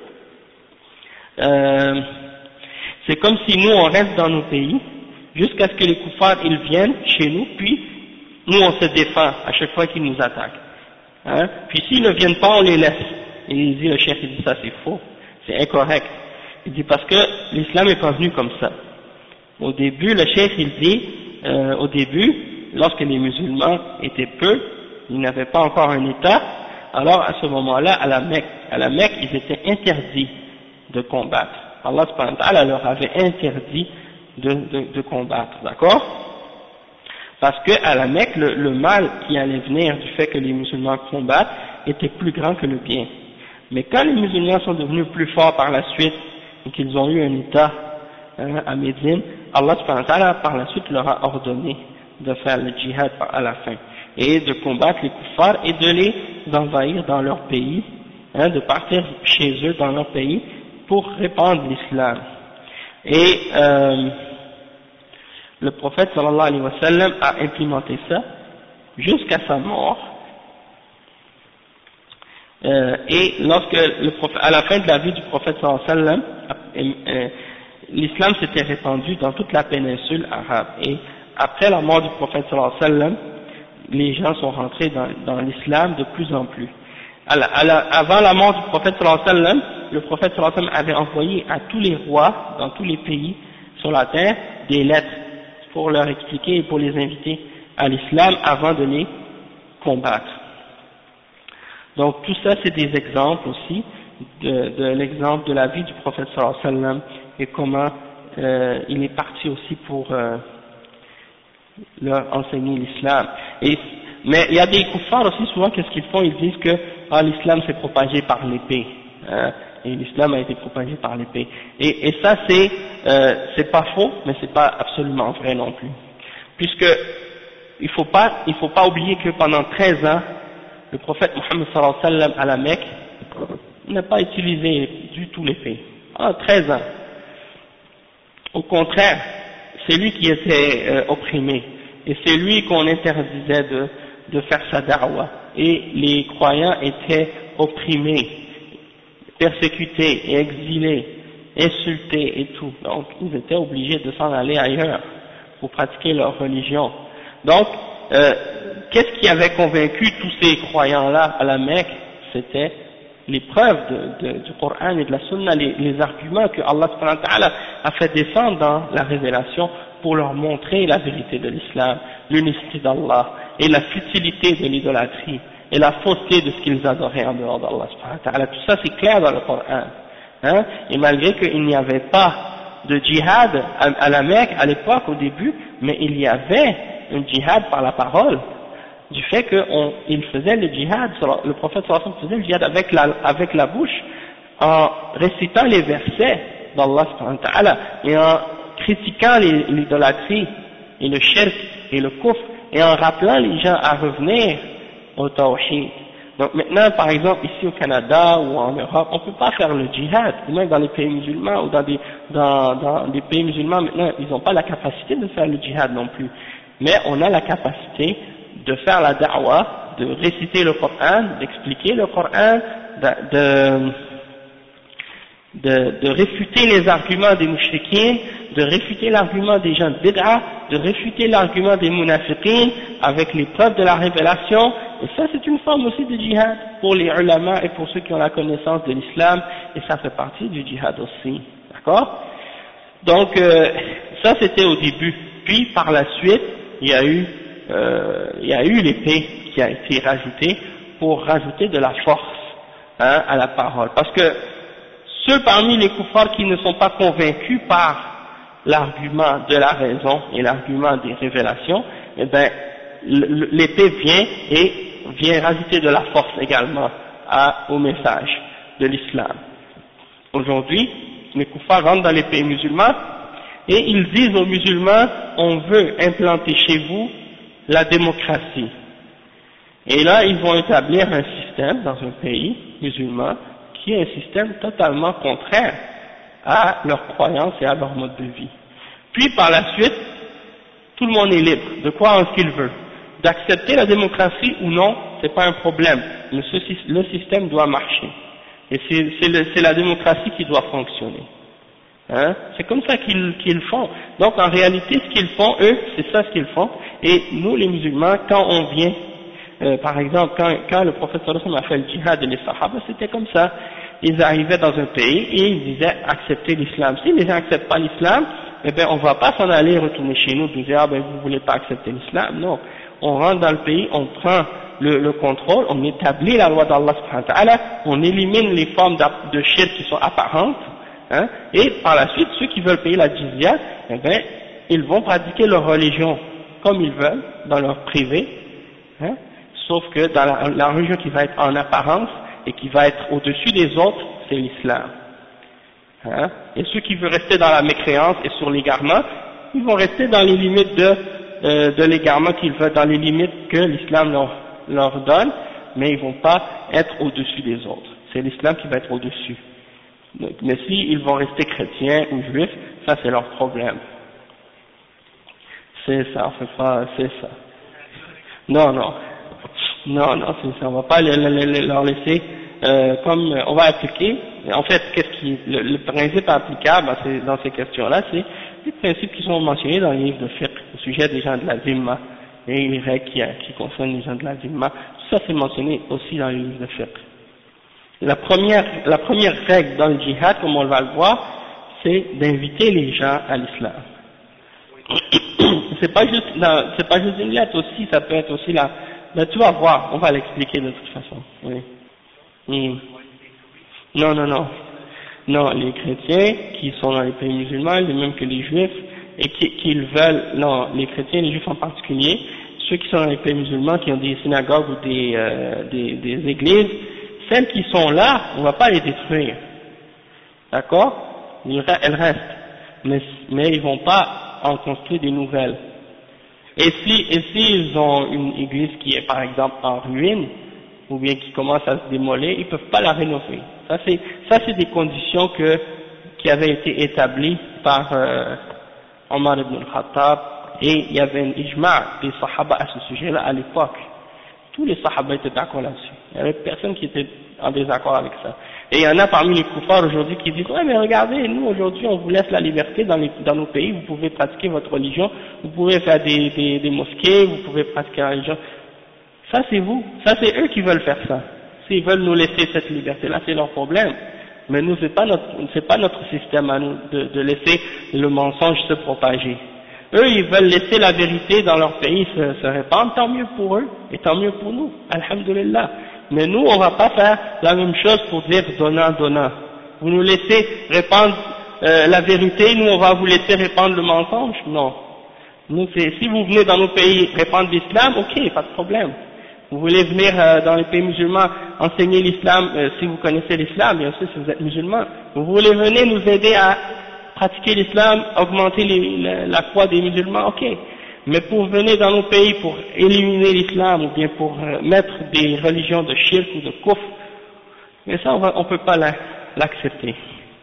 c'est comme si nous on reste dans nos pays jusqu'à ce que les kuffars ils viennent chez nous, puis nous on se défend à chaque fois qu'ils nous attaquent. Hein? Puis s'ils ne viennent pas, on les laisse. Et il dit, le cheikh il dit ça c'est faux, c'est incorrect. Il dit parce que l'islam n'est pas venu comme ça. Au début, le cheikh il dit, au début, lorsque les musulmans étaient peu, ils n'avaient pas encore un État, alors à ce moment-là, à la Mecque, ils étaient interdits de combattre. Allah subhanahu wa ta'ala leur avait interdit de combattre, d'accord? Parce que à la Mecque, le mal qui allait venir du fait que les musulmans combattent était plus grand que le bien. Mais quand les musulmans sont devenus plus forts par la suite et qu'ils ont eu un État à Médine, Allah subhanahu wa ta'ala par la suite leur a ordonné de faire le djihad à la fin et de combattre les kuffars et de les envahir dans leur pays, de partir chez eux dans leur pays pour répandre l'islam. Et le prophète sallallahu alayhi wa sallam a implémenté ça jusqu'à sa mort. Et lorsque à la fin de la vie du prophète sallallahu alayhi wa sallam, l'islam s'était répandu dans toute la péninsule arabe. Et après la mort du prophète sallallahu alayhi wa sallam, les gens sont rentrés dans l'islam de plus en plus. Avant la mort du prophète sallallahu alayhi wa sallam, le prophète sallallahu alayhi wa sallam avait envoyé à tous les rois dans tous les pays sur la terre des lettres pour leur expliquer et pour les inviter à l'islam avant de les combattre. Donc tout ça c'est des exemples aussi de l'exemple de la vie du prophète sallallahu alayhi wa sallam et comment il est parti aussi pour leur enseigner l'islam. Et Mais il y a des kuffars aussi, souvent, qu'est-ce qu'ils font? Ils disent que l'islam s'est propagé par l'épée, hein, et l'islam a été propagé par l'épée. Et ça, c'est pas faux, mais c'est pas absolument vrai non plus. Puisque il faut pas oublier que pendant 13 ans, le prophète Mohammed sallallahu alayhi wa sallam à la Mecque n'a pas utilisé du tout l'épée. 13 ans. Au contraire, c'est lui qui était opprimé, et c'est lui qu'on interdisait de faire sa da'wa, et les croyants étaient opprimés, persécutés, exilés, insultés et tout. Donc ils étaient obligés de s'en aller ailleurs pour pratiquer leur religion. Donc qu'est-ce qui avait convaincu tous ces croyants-là à la Mecque? C'était les preuves du Coran et de la Sunna, les arguments que Allah subhanahu wa ta'ala a fait descendre dans la révélation pour leur montrer la vérité de l'islam, l'unicité d'Allah et la futilité de l'idolâtrie et la fausseté de ce qu'ils adoraient en dehors d'Allah subhanahu wa ta'ala. Tout ça c'est clair dans le Coran, hein? Et malgré qu'il n'y avait pas de djihad à la Mecque à l'époque au début, mais il y avait un djihad par la parole, du fait qu'il faisait le djihad, le prophète sallallahu alayhi wa sallam faisait le djihad avec la bouche, en récitant les versets d'Allah subhanahu wa ta'ala, et en critiquant l'idolâtrie, et le shirk, et le kufr, et en rappelant les gens à revenir au tawhid. Donc maintenant, par exemple, ici au Canada ou en Europe, on ne peut pas faire le djihad, même dans les pays musulmans, ou dans des pays musulmans, maintenant, ils n'ont pas la capacité de faire le djihad non plus. Mais on a la capacité de faire la da'wah, de réciter le Coran, d'expliquer le Coran, de réfuter les arguments des mouchriquins, de réfuter l'argument des gens de bid'a, de réfuter l'argument des munafiqins avec les preuves de la révélation. Et ça c'est une forme aussi de djihad pour les ulama et pour ceux qui ont la connaissance de l'islam, et ça fait partie du djihad aussi, d'accord? Donc ça c'était au début, puis par la suite il y a eu l'épée qui a été rajoutée pour rajouter de la force, hein, à la parole, parce que ceux parmi les kuffars qui ne sont pas convaincus par l'argument de la raison et l'argument des révélations, eh ben l'épée vient rajouter de la force également au message de l'islam. Aujourd'hui, les kuffars rentrent dans les pays musulmans et ils disent aux musulmans: on veut implanter chez vous la démocratie. Et là, ils vont établir un système dans un pays musulman qui est un système totalement contraire à leurs croyances et à leur mode de vie. Puis par la suite, tout le monde est libre de croire en ce qu'il veut. D'accepter la démocratie ou non, c'est pas un problème, mais le système doit marcher. Et c'est la démocratie qui doit fonctionner. Hein? C'est comme ça qu'ils font. Donc en réalité, ce qu'ils font, eux, c'est ça ce qu'ils font. Et nous, les musulmans, quand on vient, par exemple, quand le prophète sallallahu alayhi wa sallam a fait le djihad et les sahaba, c'était comme ça. Ils arrivaient dans un pays et ils disaient accepter l'islam. Si les gens n'acceptent pas l'islam, eh ben on va pas s'en aller retourner chez nous et dire: ah ben vous voulez pas accepter l'islam. Non, on rentre dans le pays, on prend le contrôle, on établit la loi d'Allah subhanahu wa ta'ala, on élimine les formes de shirk qui sont apparentes, hein, et par la suite ceux qui veulent payer la jizya, eh ben ils vont pratiquer leur religion comme ils veulent dans leur privé, hein, sauf que dans la religion qui va être en apparence et qui va être au-dessus des autres, c'est l'islam. Hein? Et ceux qui veulent rester dans la mécréance et sur l'égarement, ils vont rester dans les limites de l'égarement qu'ils veulent, dans les limites que l'islam leur donne, mais ils vont pas être au-dessus des autres. C'est l'islam qui va être au-dessus. Mais s'ils vont rester chrétiens ou juifs, ça c'est leur problème. C'est ça, on fait pas, c'est ça. Non, c'est ça, on va pas leur laisser, comme on va appliquer. En fait, le principe applicable dans ces questions-là, c'est les principes qui sont mentionnés dans les livres de fiqh au sujet des gens de la zimma et les règles qui concernent les gens de la zimma. Tout ça c'est mentionné aussi dans les livres de fiqh. La première règle dans le djihad, comme on va le voir, c'est d'inviter les gens à l'islam. C'est pas juste une lettre aussi, ça peut être aussi mais tu vas voir, on va l'expliquer de toute façon. Oui. Non, les chrétiens qui sont dans les pays musulmans, les mêmes que les juifs, et qu'ils veulent, non, les chrétiens, les juifs en particulier, ceux qui sont dans les pays musulmans, qui ont des synagogues ou des églises, celles qui sont là, on ne va pas les détruire. D'accord? Elles restent. Mais ils ne vont pas en construire des nouvelles. Et s'ils ont une église qui est par exemple en ruine, ou bien qui commence à se démolir, ils ne peuvent pas la rénover. Ça c'est des conditions qui avaient été établies par Omar ibn al-Khattab, et il y avait un ijma' des sahaba à ce sujet-là à l'époque. Tous les sahaba étaient d'accord là-dessus. Il n'y avait personne qui était en désaccord avec ça. Et il y en a parmi les kuffars aujourd'hui qui disent « Ouais, mais regardez, nous aujourd'hui on vous laisse la liberté dans nos pays, vous pouvez pratiquer votre religion, vous pouvez faire des mosquées, vous pouvez pratiquer la religion. » Ça c'est vous, ça c'est eux qui veulent faire ça. S'ils veulent nous laisser cette liberté-là, c'est leur problème. Mais nous, c'est pas notre système à nous de laisser le mensonge se propager. Eux, ils veulent laisser la vérité dans leur pays se répandre, tant mieux pour eux, et tant mieux pour nous, alhamdulillah. Mais nous, on va pas faire la même chose pour dire donnant, donnant. Vous nous laissez répandre la vérité, nous on va vous laisser répandre le mensonge? Non. Nous, si vous venez dans nos pays répandre l'islam, ok, pas de problème. Vous voulez venir dans les pays musulmans enseigner l'islam, si vous connaissez l'islam, bien sûr, si vous êtes musulman. Vous voulez venir nous aider à pratiquer l'islam, augmenter la foi des musulmans, ok. Mais pour venir dans nos pays pour éliminer l'islam, ou bien pour mettre des religions de shirk ou de kufr, mais ça on peut pas l'accepter.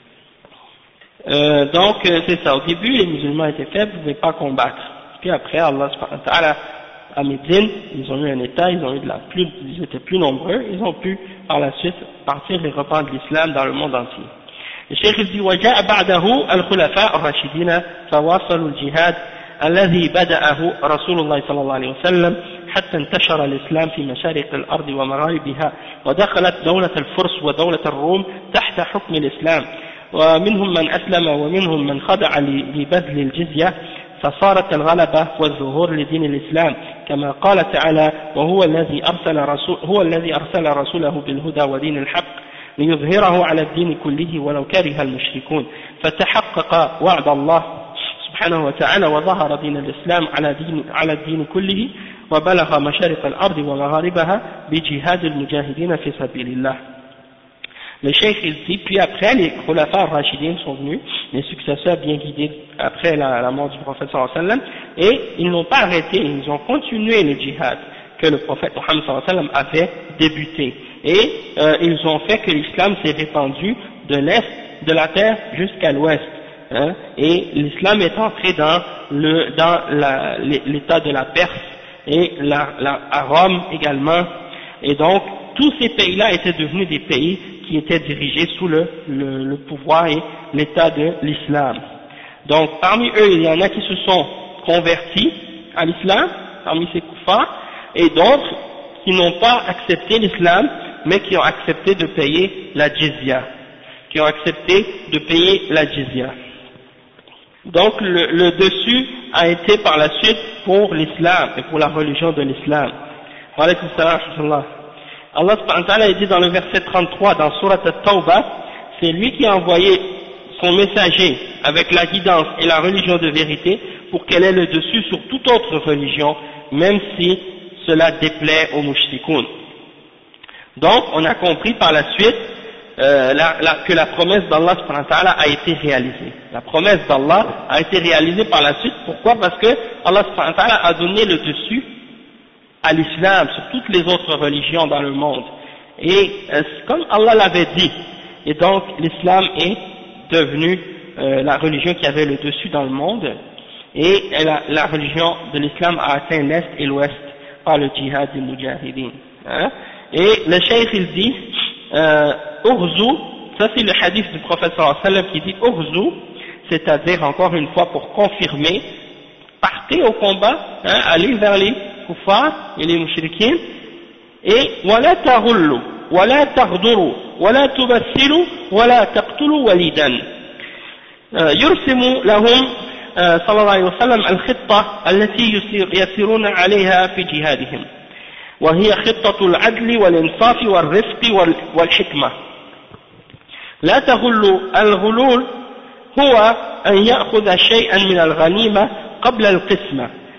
Donc c'est ça, au début les musulmans étaient faibles, ils ne pouvaient pas combattre. Puis après Allah subhanahu wa ta'ala, à Médine, ils ont eu un état, ils étaient plus nombreux, ils ont pu par la suite partir et répandre l'islam dans le monde entier. Le cheikh dit وجاء بعده الخلفاء الراشدين فواصلوا الجهاد الذي بدأه رسول الله صلى الله عليه وسلم حتى انتشر الإسلام في مشارق الأرض ومغاربها ودخلت دولة الفرس ودولة الروم تحت حكم الإسلام ومنهم من أسلم ومنهم من خضع لبذل الجزية فصارت الغلبة والظهور لدين الإسلام كما قال تعالى وهو الذي أرسل رسوله بالهدى ودين الحق ليظهره على الدين كله ولو كره المشركون فتحقق وعد الله سبحانه وتعالى وظهر دين الإسلام على الدين كله وبلغ مشارق الأرض ومغاربها بجهاد المجاهدين في سبيل الله. Le cheikh il dit, puis après les khulafa rachidin sont venus, les successeurs bien guidés après la mort du prophète sallallahu alayhi wa sallam, et ils n'ont pas arrêté, ils ont continué le djihad que le prophète Muhammad sallallahu alayhi wa sallam avait débuté, et ils ont fait que l'islam s'est répandu de l'est de la terre jusqu'à l'ouest, hein, et l'islam est entré dans l'état de la Perse et à Rome également, et donc tous ces pays-là étaient devenus des pays qui étaient dirigés sous le pouvoir et l'état de l'islam. Donc parmi eux, il y en a qui se sont convertis à l'islam, parmi ces kuffars, et d'autres qui n'ont pas accepté l'islam, mais qui ont accepté de payer la jizya. Donc le dessus a été par la suite pour l'islam et pour la religion de l'islam. Wa alaykum salam wa rahmatullah. Allah subhanahu wa ta'ala dit dans le verset 33 dans Surat At-Tawbah, c'est lui qui a envoyé son messager avec la guidance et la religion de vérité pour qu'elle ait le dessus sur toute autre religion, même si cela déplaît aux mushrikoun. Donc on a compris par la suite que la promesse d'Allah subhanahu wa ta'ala a été réalisée. La promesse d'Allah a été réalisée par la suite. Pourquoi? Parce que Allah subhanahu wa ta'ala a donné le dessus à l'islam sur toutes les autres religions dans le monde, et comme Allah l'avait dit, et donc l'islam est devenu la religion qui avait le dessus dans le monde, et la religion de l'islam a atteint l'est et l'ouest par le djihad des mujahideen, hein? Et le cheikh il dit Ughzu, ça c'est le hadith du prophète sallallahu alayhi wa sallam qui dit Ughzu, c'est-à-dire encore une fois pour confirmer, partez au combat, hein, allez vers les kuffar et les mushrikins, et ولا تغلوا ولا تغدروا ولا تبثلوا ولا تقتلوا وليدا. يرسم لهم صلى الله عليه وسلم الخطة التي يسيرون عليها في جهادهم، وهي خطة العدل والإنصاف والرفق والحكمة. لا تغلوا، الغلول هو أن يأخذ شيئا من الغنيمة قبل القسمة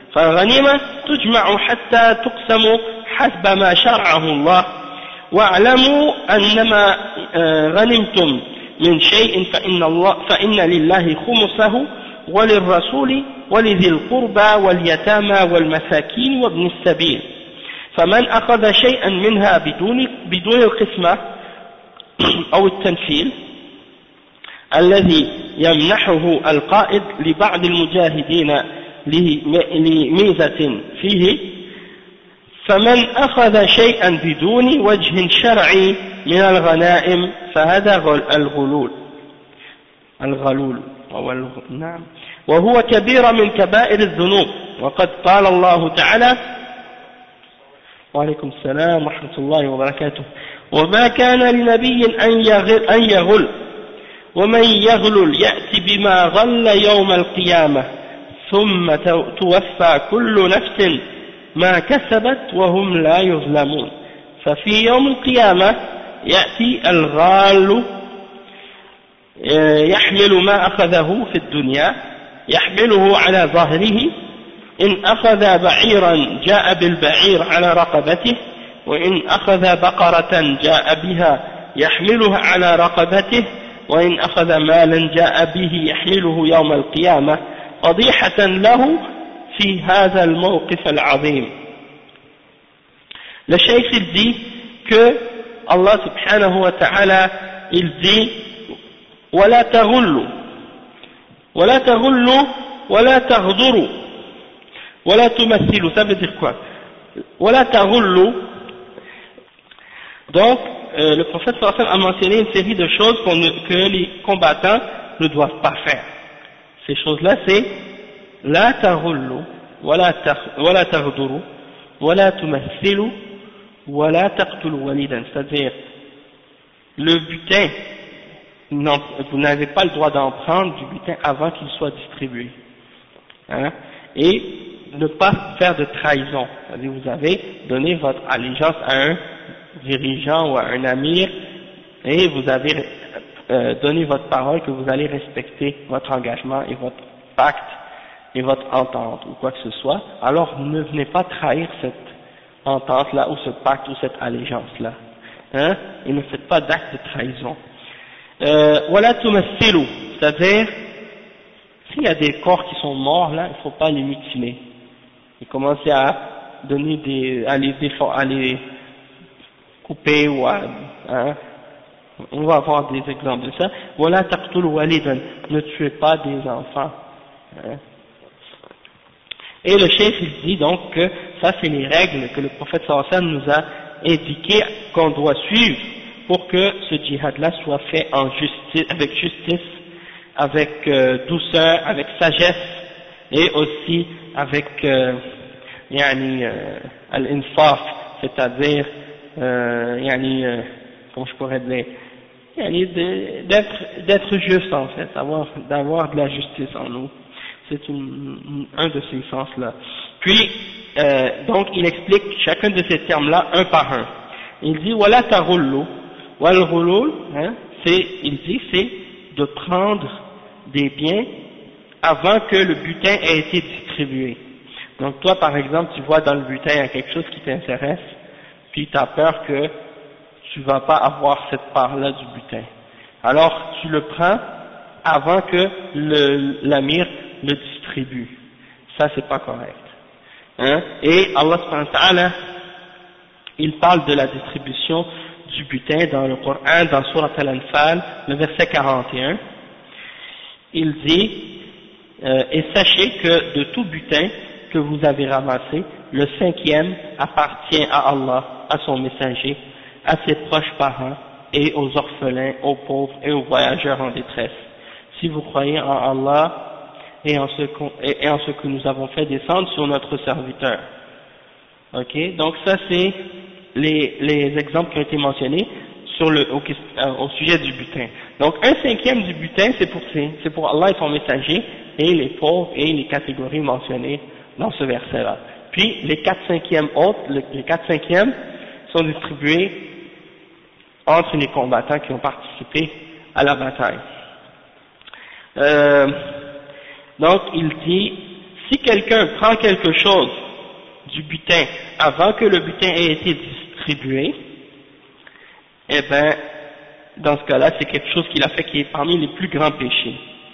فالغنيمة تجمع حتى تقسم حسب ما شرعه الله واعلموا أنما غنمتم من شيء فإن لله خمسه وللرسول ولذي القربى واليتامى والمساكين وابن السبيل فمن أخذ شيئا منها بدون القسمة أو التنفيل الذي يمنحه القائد لبعض المجاهدين لميزة فيه فمن أخذ شيئا بدون وجه شرعي من الغنائم فهذا الغلول نعم وهو كبير من كبائر الذنوب وقد قال الله تعالى وعليكم السلام ورحمة الله وبركاته وما كان لنبي أن يغل ومن يغلل يأتي بما غل يوم القيامة ثم توفى كل نفس ما كسبت وهم لا يظلمون ففي يوم القيامة يأتي الغال يحمل ما أخذه في الدنيا يحمله على ظهره إن أخذ بعيرا جاء بالبعير على رقبته وإن أخذ بقرة جاء بها يحملها على رقبته وإن أخذ مالا جاء به يحمله يوم القيامة فضيحة له في هذا الموقف العظيم. Le cheikh il dit que Allah subhanahu wa ta'ala il dit ولا تغلوا ولا تغلوا ولا تغدروا ولا تمثلوا, ça veut dire quoi? ولا تغلوا. Donc le prophète sallallahu alayhi wa sallam a mentionné une série de choses que les combattants ne doivent pas faire. Ces choses-là c'est لا تغلوا ولا تغدروا ولا تمثلوا ولا تقتلوا وليدا, c'est-à-dire le butin, vous n'avez pas le droit d'en prendre du butin avant qu'il soit distribué, hein, et ne pas faire de trahison, c'est-à-dire vous avez donné votre allégeance à un dirigeant ou à un amir et vous avez donné votre parole que vous allez respecter votre engagement et votre pacte et votre entente ou quoi que ce soit, alors ne venez pas trahir cette entente là ou ce pacte ou cette allégeance là, hein, et ne faites pas d'acte de trahison. Wala tumathilu, c'est-à-dire s'il y a des corps qui sont morts là, il ne faut pas les mutiler et commencer à donner à les couper ou hein, on va avoir des exemples de ça. Wala taqtul walidan, ne tuez pas des enfants, hein. Et le chef il dit donc que ça c'est les règles que le prophète sallallahu alayhi wa sallam nous a indiquées qu'on doit suivre pour que ce djihad-là soit fait avec justice, avec douceur, avec sagesse et aussi avec al-insaf, c'est-à-dire comment je pourrais dire, d'être juste en fait, d'avoir de la justice en nous. C'est un de ces sens-là. Puis, donc, il explique chacun de ces termes-là un par un. Il dit, wala taghullu. Wal ghulul, hein, c'est de prendre des biens avant que le butin ait été distribué. Donc, toi, par exemple, tu vois dans le butin, il y a quelque chose qui t'intéresse, puis tu as peur que tu vas pas avoir cette part-là du butin. Alors, tu le prends avant que l'amir le distribue. Ça c'est pas correct, hein? Et Allah subhanahu wa ta'ala il parle de la distribution du butin dans le Coran, dans Surat Al-Anfal, le verset 41. Il dit et sachez que de tout butin que vous avez ramassé, le 5e appartient à Allah, à son messager, à ses proches parents et aux orphelins, aux pauvres et aux voyageurs en détresse. Si vous croyez en Allah et en ce que nous avons fait descendre sur notre serviteur. Ok, donc ça c'est les exemples qui ont été mentionnés au sujet du butin. Donc 1/5 du butin c'est pour Allah et son messager et les pauvres et les catégories mentionnées dans ce verset-là. Puis les 4/5 autres, les 4/5 sont distribués entre les combattants qui ont participé à la bataille. Donc il dit si quelqu'un prend quelque chose du butin avant que le butin ait été distribué, eh ben, dans ce cas-là, c'est quelque chose qu'il a fait qui est parmi les plus grands péchés.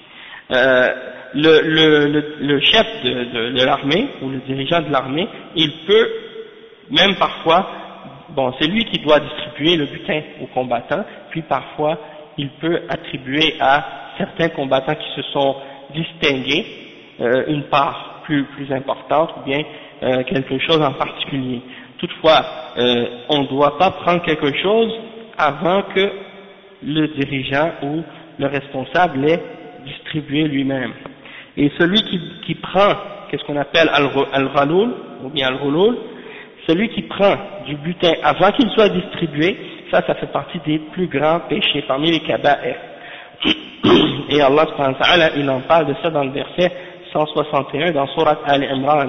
Le chef de l'armée, ou le dirigeant de l'armée, il peut, même parfois, bon, c'est lui qui doit distribuer le butin aux combattants, puis parfois, il peut attribuer à certains combattants qui se sont distingués une part plus importante, ou bien quelque chose en particulier. Toutefois, on ne doit pas prendre quelque chose avant que le dirigeant ou le responsable l'ait distribué lui-même. Et celui qui prend, qu'est-ce qu'on appelle al-ghaloul, ou bien al-ghulul, celui qui prend du butin avant qu'il soit distribué, ça fait partie des plus grands péchés, parmi les kaba'ir. Et Allah subhanahu wa ta'ala, il en parle de ça dans le verset 161 dans Surat Al-Imran.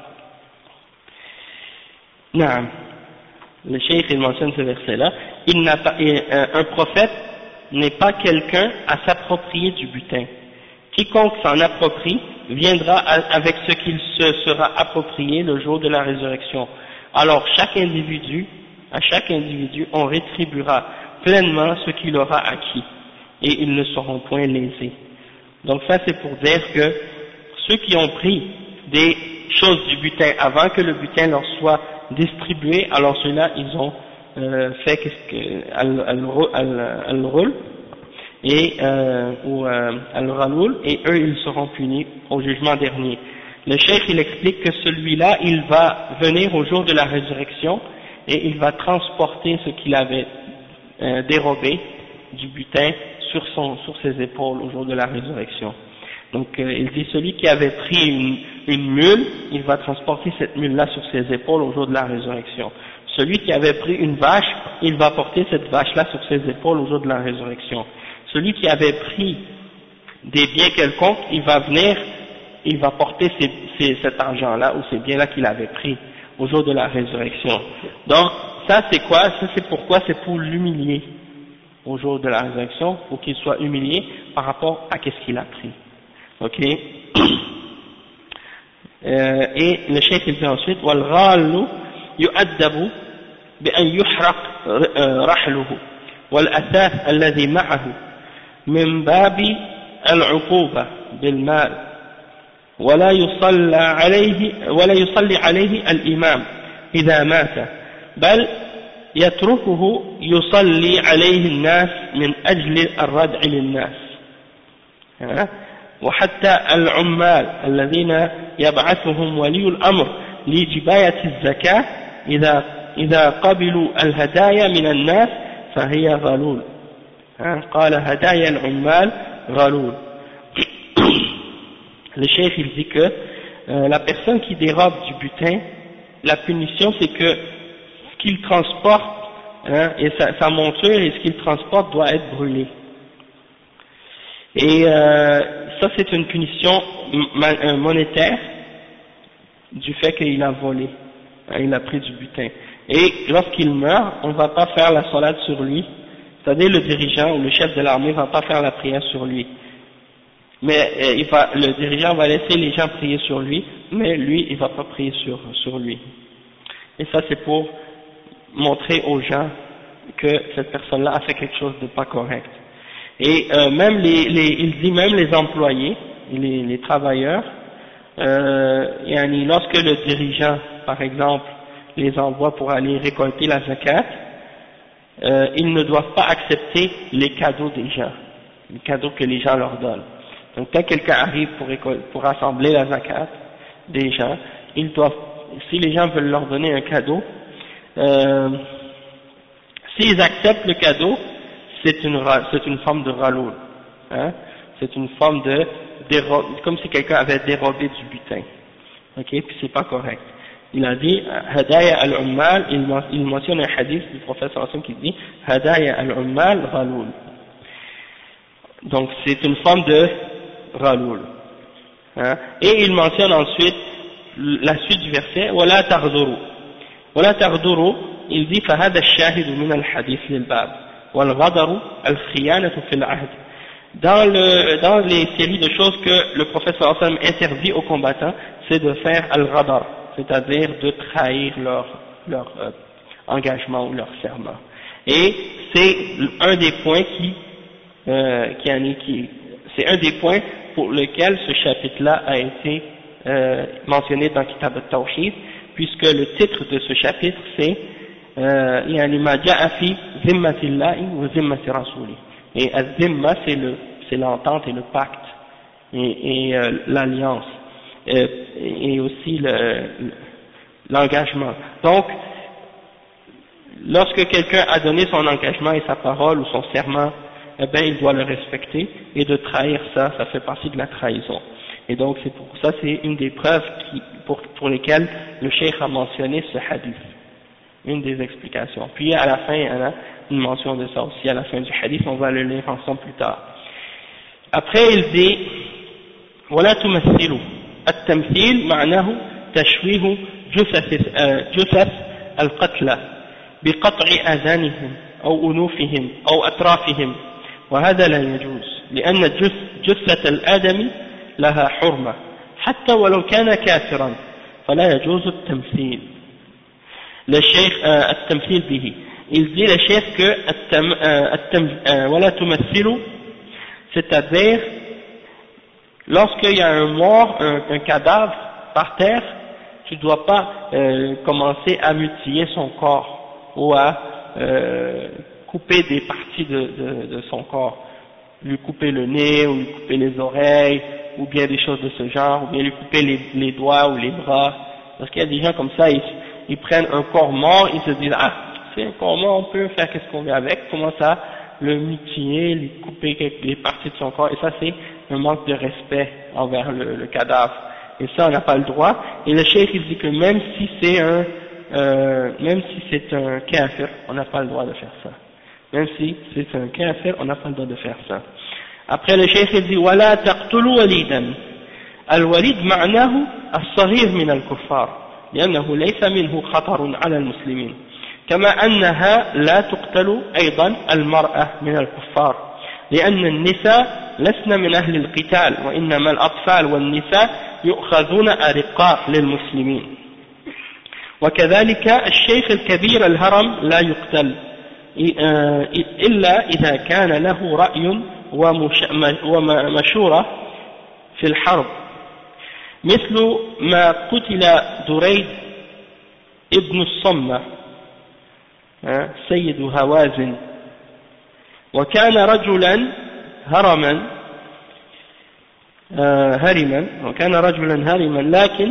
Naam. Le cheikh il mentionne ce verset-là. Un prophète n'est pas quelqu'un à s'approprier du butin. Quiconque s'en approprie viendra avec ce qu'il se sera approprié le jour de la résurrection. Alors à chaque individu, on rétribuera pleinement ce qu'il aura acquis, et ils ne seront point lésés. Donc ça c'est pour dire que ceux qui ont pris des choses du butin avant que le butin leur soit distribué, alors ceux-là ils ont fait al-rul et al-raloul, et eux ils seront punis au jugement dernier. Le cheikh il explique que celui-là il va venir au jour de la résurrection et il va transporter ce qu'il avait dérobé du butin sur ses épaules au jour de la résurrection. Donc il dit celui qui avait pris une mule, il va transporter cette mule-là sur ses épaules au jour de la résurrection. Celui qui avait pris une vache, il va porter cette vache-là sur ses épaules au jour de la résurrection. Celui qui avait pris des biens quelconques, il va venir, il va porter cet argent-là ou ces biens-là qu'il avait pris au jour de la résurrection. Donc ça c'est quoi? Ça c'est pourquoi? C'est pour l'humilier au jour de la résurrection, pour qu'il soit humilié par rapport à qu'est-ce qu'il a pris. Ok. Et le cheikh il dit ensuite وَالْغَالُّ يُؤَدَّبُ بأن يحرق رحله والأثاث الذي معه من باب العقوبة بالمال ولا يصلي عليه الإمام إذا مات بل يتركه يصلي عليه الناس من أجل الردع للناس. وحتى العمال الذين يبعثهم ولي الأمر لجباية الزكاة إذا قبلوا الهدايا من الناس فهي غلول. قال هدايا العمال غلول. Le cheikh il dit que la personne qui dérobe du butin, la punition c'est que ce qu'il transporte et sa monture et ce qu'il transporte doit être brûlé. Et ça c'est une punition monétaire du fait qu'il a volé, il a pris du butin. Et lorsqu'il meurt, on ne va pas faire la salade sur lui, c'est-à-dire le dirigeant ou le chef de l'armée ne va pas faire la prière sur lui. Mais le dirigeant va laisser les gens prier sur lui, mais lui il ne va pas prier sur lui. Et ça c'est pour montrer aux gens que cette personne-là a fait quelque chose de pas correct. Et même il dit même les employés, les travailleurs, lorsque le dirigeant, par exemple, les envoie pour aller récolter la zakat, ils ne doivent pas accepter les cadeaux des gens, les cadeaux que les gens leur donnent. Donc quand quelqu'un arrive pour rassembler la zakat des gens, ils doivent, si les gens veulent leur donner un cadeau, s'ils acceptent le cadeau, c'est une forme de raloul, c'est une forme comme si quelqu'un avait dérobé du butin, ok, puis c'est pas correct. Il a dit Hadaya al-Ummal, il mentionne un hadith du prophète sallallahu alayhi wa sallam qui dit Hadaya al-Ummal raloul. Donc c'est une forme de raloul. Et il mentionne ensuite la suite du verset Wala taghduru. Wala taghduru, il dit Fahada ash-shahidu min al-hadith lil-bab. والغدر الخيانة في العهد Dans les séries de choses que le prophète sallallahu alayhi wa sallam interdit aux combattants, c'est de faire al-ghadar, c'est-à-dire de trahir leur engagement ou leur serment. Et c'est un des points c'est un des points pour lequel ce chapitre-là a été mentionné dans Kitab al-Tawhid, puisque le titre de ce chapitre c'est يعني ما جاء في ذمة الله وذمة رسوله. Et az-zimma c'est l'entente et le pacte et l'alliance et aussi l'engagement. Donc lorsque quelqu'un a donné son engagement et sa parole ou son serment, eh bien il doit le respecter, et de trahir ça fait partie de la trahison. Et donc c'est pour ça, c'est une des preuves pour lesquelles le cheikh a mentionné ce hadith, une des explications. Puis à la fin il y en a une mention de ça aussi à la fin du hadith, on va le lire ensemble plus tard. Après il dit ولا تمثلوا التمثيل معناه تشويه جثث القتلى بقطع آذانهم أو أنوفهم أو أطرافهم، وهذا لا يجوز لأن جثة الآدم لها حرمة حتى ولو كان كافرا، فلا يجوز التمثيل. Le cheikh التمثيل به، il dit le cheikh que ولا تمثلوا، c'est-à-dire lorsqu'il y a un mort, un cadavre par terre, tu ne dois pas commencer à mutiler son corps ou à couper des parties de son corps, lui couper le nez ou lui couper les oreilles ou bien des choses de ce genre, ou bien lui couper les doigts ou les bras, parce qu'il y a des gens comme ça, ils prennent un corps mort, ils se disent c'est un corps mort, on peut faire qu'est-ce qu'on veut avec, commence à le mutiler, lui couper les parties de son corps, et ça c'est un manque de respect envers le cadavre, et ça on n'a pas le droit. Et le cheikh il dit que même si c'est un kafir, on n'a pas le droit de faire ça. Même si c'est un kafir, on n'a pas le droit de faire ça. Après le cheikh il dit ولا تقتلوا وليدا. الوليد معناه الصغير من الكفار لأنه ليس منه خطر على المسلمين، كما أنها لا تقتل أيضا المرأة من الكفار لأن النساء لسن من أهل القتال، وإنما الأطفال والنساء يؤخذون أرقاء للمسلمين. وكذلك الشيخ الكبير الهرم لا يقتل إلا إذا كان له رأي ومشورة في الحرب، مثل ما قتل دريد ابن الصمة سيد هوازن، وكان رجلا هرما لكن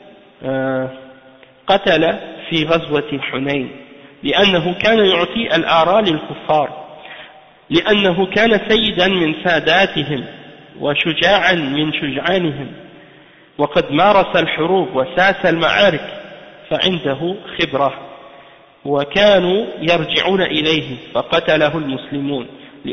قتل في غزوة حنين لأنه كان يعطي الآراء للكفار، لأنه كان سيدا من ساداتهم وشجاعا من شجعانهم، وقد مارس الحروب وساس المعارك فعنده خبرة، وكانوا يرجعون إليه فقتله المسلمون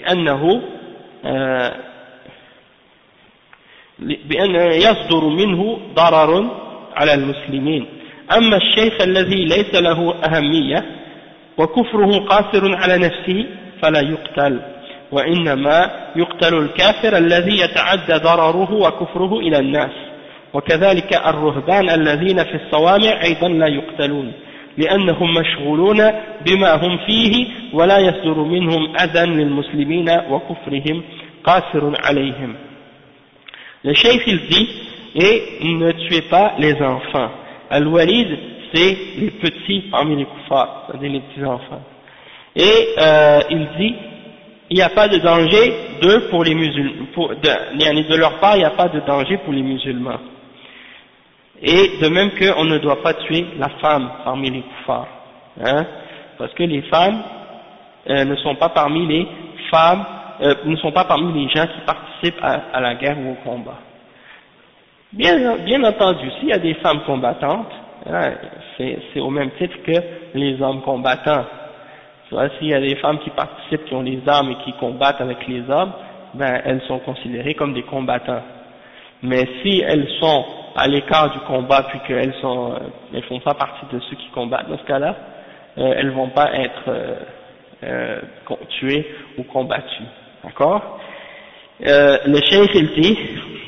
بأن يصدر منه ضرر على المسلمين. أما الشيخ الذي ليس له أهمية وكفره قاصر على نفسه فلا يقتل، وإنما يقتل الكافر الذي يتعدى ضرره وكفره إلى الناس. وكذلك الرهبان الذين في الصوامع أيضا لا يقتلون لأنهم مشغولون بما هم فيه ولا يصدر منهم أذى للمسلمين وكفرهم قاصر عليهم. Le cheikh il dit, et ne tuez pas les enfants. Al-Walid, c'est les petits parmi les kuffars, c'est-à-dire les petits enfants. Et il dit, il n'y a pas de danger d'eux pour les musulmans, de leur part, il n'y a pas de danger pour les musulmans. Et de même qu'on ne doit pas tuer la femme parmi les kuffars, parce que les femmes ne sont pas parmi les femmes, ne sont pas parmi les gens qui participent à la guerre ou au combat. Bien entendu, s'il y a des femmes combattantes, c'est au même titre que les hommes combattants. S'il y a des femmes qui participent, qui ont les armes et qui combattent avec les hommes, ben elles sont considérées comme des combattants. Mais si elles sont à l'écart du combat puis qu'elles elles font pas partie de ceux qui combattent, dans ce cas-là, elles vont pas être tuées ou combattues. D'accord? Le cheikh il dit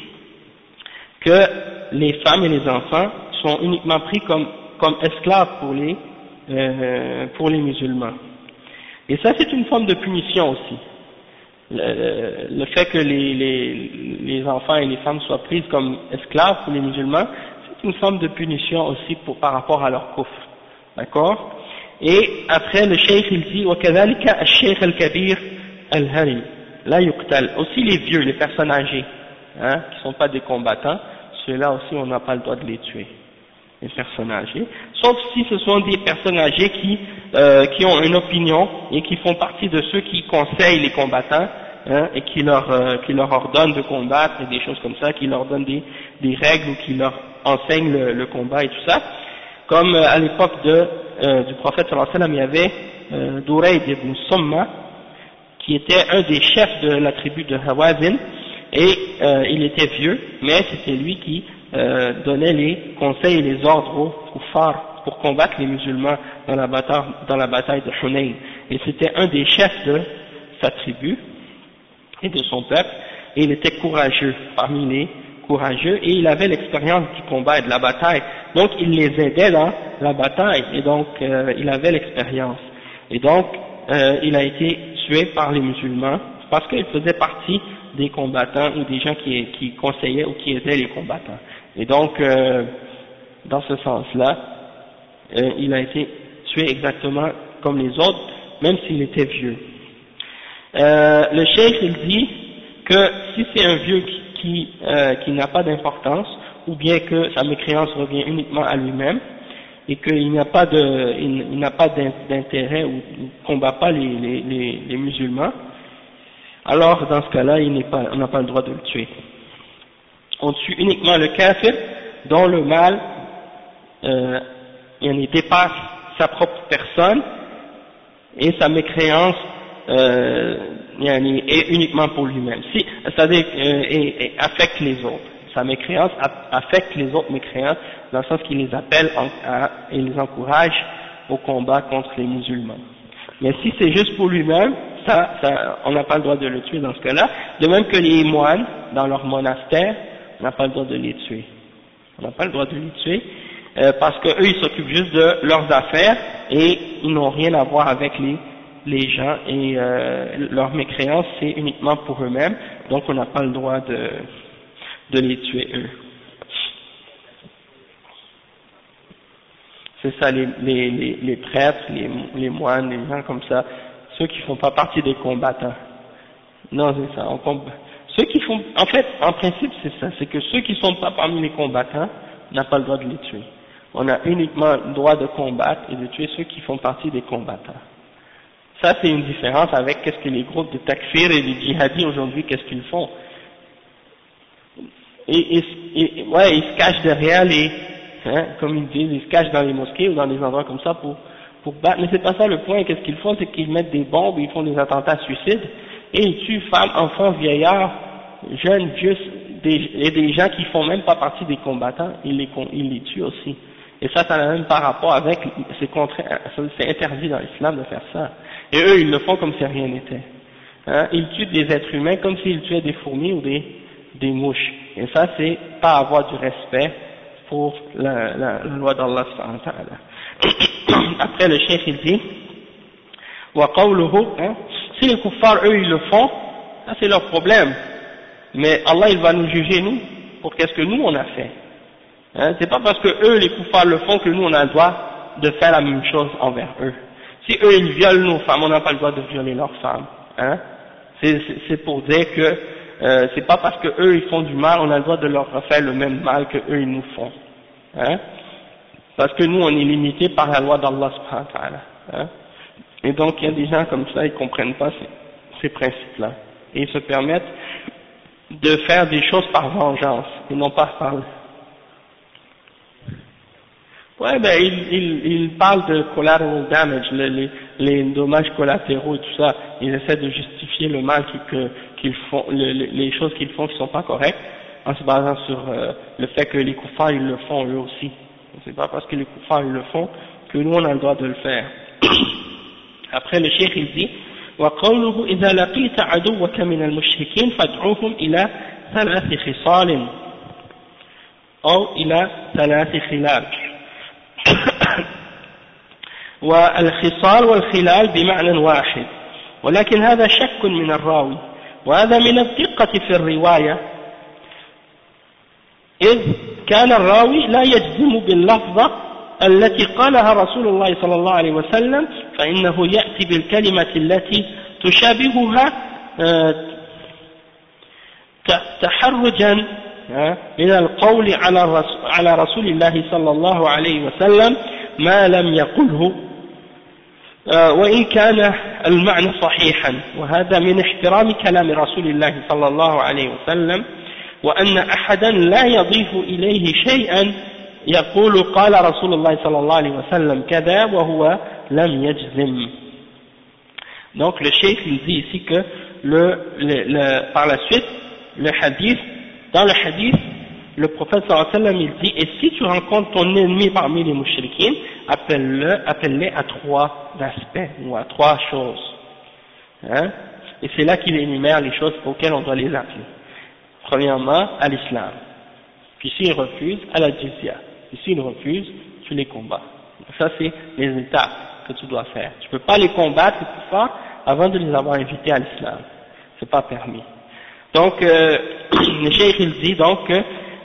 que les femmes et les enfants sont uniquement pris comme esclaves pour les musulmans. Et ça c'est une forme de punition aussi. Le fait que les enfants et les femmes soient prises comme esclaves pour les musulmans, c'est une forme de punition aussi par rapport à leur kufr. D'accord? Et après le cheikh il dit وَكَذَلِكَ الشَّيْخ الْكَبِيرُ الْهَرِمُ لَا يُقْتَلُ. Aussi les vieux, les personnes âgées, hein, qui ne sont pas des combattants, ceux-là aussi on n'a pas le droit de les tuer, les personnes âgées, sauf si ce sont des personnes âgées qui ont une opinion et qui font partie de ceux qui conseillent les combattants, hein, et qui leur ordonnent de combattre et des choses comme ça, qui leur donnent des règles ou qui leur enseignent le combat et tout ça. Comme à l'époque du prophète sallallahu alayhi wa sallam, il y avait Durayd ibn Summa, qui était un des chefs de la tribu de Hawazin, et il était vieux, mais c'était lui qui donnait les conseils et les ordres aux kuffars pour combattre les musulmans dans la bataille de Hunayn. Et c'était un des chefs de sa tribu et de son peuple, et il était courageux, parmi les courageux, et il avait l'expérience du combat et de la bataille, donc il les aidait dans la bataille, et donc il avait l'expérience, et donc il a été tué par les musulmans, parce qu'il faisait partie des combattants, ou des gens qui conseillaient ou qui aidaient les combattants, et donc dans ce sens-là, il a été tué exactement comme les autres, même s'il était vieux. Le cheikh il dit que si c'est un vieux qui n'a pas d'importance, ou bien que sa mécréance revient uniquement à lui-même, et qu'il n'a pas d'intérêt ou ne combat pas les musulmans, alors dans ce cas-là, on n'a pas le droit de le tuer. On tue uniquement le kafir dont le mal il dépasse sa propre personne et sa mécréance est uniquement pour lui-même, c'est-à-dire et affecte les autres. Sa mécréance affecte les autres mécréants dans le sens qu'il les appelle et les encourage au combat contre les musulmans. Mais si c'est juste pour lui-même, on n'a pas le droit de le tuer dans ce cas-là. De même que les moines dans leur monastère, on n'a pas le droit de les tuer. On n'a pas le droit de les tuer parce qu'eux ils s'occupent juste de leurs affaires et ils n'ont rien à voir avec les gens et leur mécréance c'est uniquement pour eux-mêmes, donc on n'a pas le droit de les tuer eux. C'est ça, les prêtres, les moines, les gens comme ça, ceux qui font pas partie des combattants. Non, c'est ça, ceux qui font, en fait, en principe c'est ça, c'est que ceux qui sont pas parmi les combattants, on n'a pas le droit de les tuer. On a uniquement le droit de combattre et de tuer ceux qui font partie des combattants. Ça c'est une différence avec qu'est-ce que les groupes de takfir et les djihadis aujourd'hui, qu'est-ce qu'ils font. Ils se cachent derrière comme ils disent, ils se cachent dans les mosquées ou dans des endroits comme ça pour battre, mais c'est pas ça le point. Qu'est-ce qu'ils font, c'est qu'ils mettent des bombes, ils font des attentats suicides, et ils tuent femmes, enfants, vieillards, jeunes, vieux, et des gens qui font même pas partie des combattants, ils les tuent aussi. Et ça n'a même pas rapport avec, c'est interdit dans l'islam de faire ça. Et eux, ils le font comme si rien n'était. Ils tuent des êtres humains comme s'ils tuaient des fourmis ou des mouches. Et ça, c'est pas avoir du respect pour la loi d'Allah subhanahu wa ta'ala. Après le cheikh il dit wa qawluhu, si les kuffars eux ils le font, ça c'est leur problème, mais Allah il va nous juger nous pour qu'est-ce que nous on a fait. C'est pas parce que eux les kuffars le font que nous on a le droit de faire la même chose envers eux. Si eux ils violent nos femmes, on n'a pas le droit de violer leurs femmes. C'est pour dire que c'est pas parce que eux ils font du mal, on a le droit de leur faire le même mal que eux ils nous font. Parce que nous on est limité par la loi d'Allah subhanahu wa ta'ala. Et donc il y a des gens comme ça, ils comprennent pas ces principes-là. Et ils se permettent de faire des choses par vengeance, et non pas par... ils parlent de collateral damage, les dommages collatéraux et tout ça. Ils essaient de justifier le mal qu'ils font, les choses qu'ils font qui sont pas correctes, en se basant sur le fait que les kuffars ils le font eux aussi. C'est pas parce que les kuffars ils le font que nous on a le droit de le faire. Après le cheikh il dit وقوله إذا لقيت عدوك من المشركين فادعوهم إلى 3 خصال أو إلى 3 خلال. والخصال والخلال بمعنى واحد، ولكن هذا شك من الراوي، وهذا من الدقة في الرواية، إذ كان الراوي لا يجزم باللفظة التي قالها رسول الله صلى الله عليه وسلم، فإنه يأتي بالكلمة التي تشابهها تحرجا من القول على رسول الله صلى الله عليه وسلم ما لم يقله، وإن كان المعنى صحيحا، وهذا من احترام كلام رسول الله صلى الله عليه وسلم، وأن أحدا لا يضيف إليه شيئا يقول قال رسول الله صلى الله عليه وسلم كذا وهو لم يجزم. Donc le cheikh il dit ici que par la suite le hadith, dans le hadith le prophète sallallahu alayhi wa sallam il dit, et si tu rencontres ton ennemi parmi les mouchriquines, appelle-les à 3 aspects ou à 3 choses, hein? Et c'est là qu'il énumère les choses auxquelles on doit les appeler. Premièrement à l'islam, puis s'ils refusent à la jizya, puis s'ils refusent tu les combats. Ça c'est les étapes que tu dois faire. Tu ne peux pas les combattre les kuffars avant de les avoir invités à l'islam, c'est pas permis. Donc le cheikh il dit donc que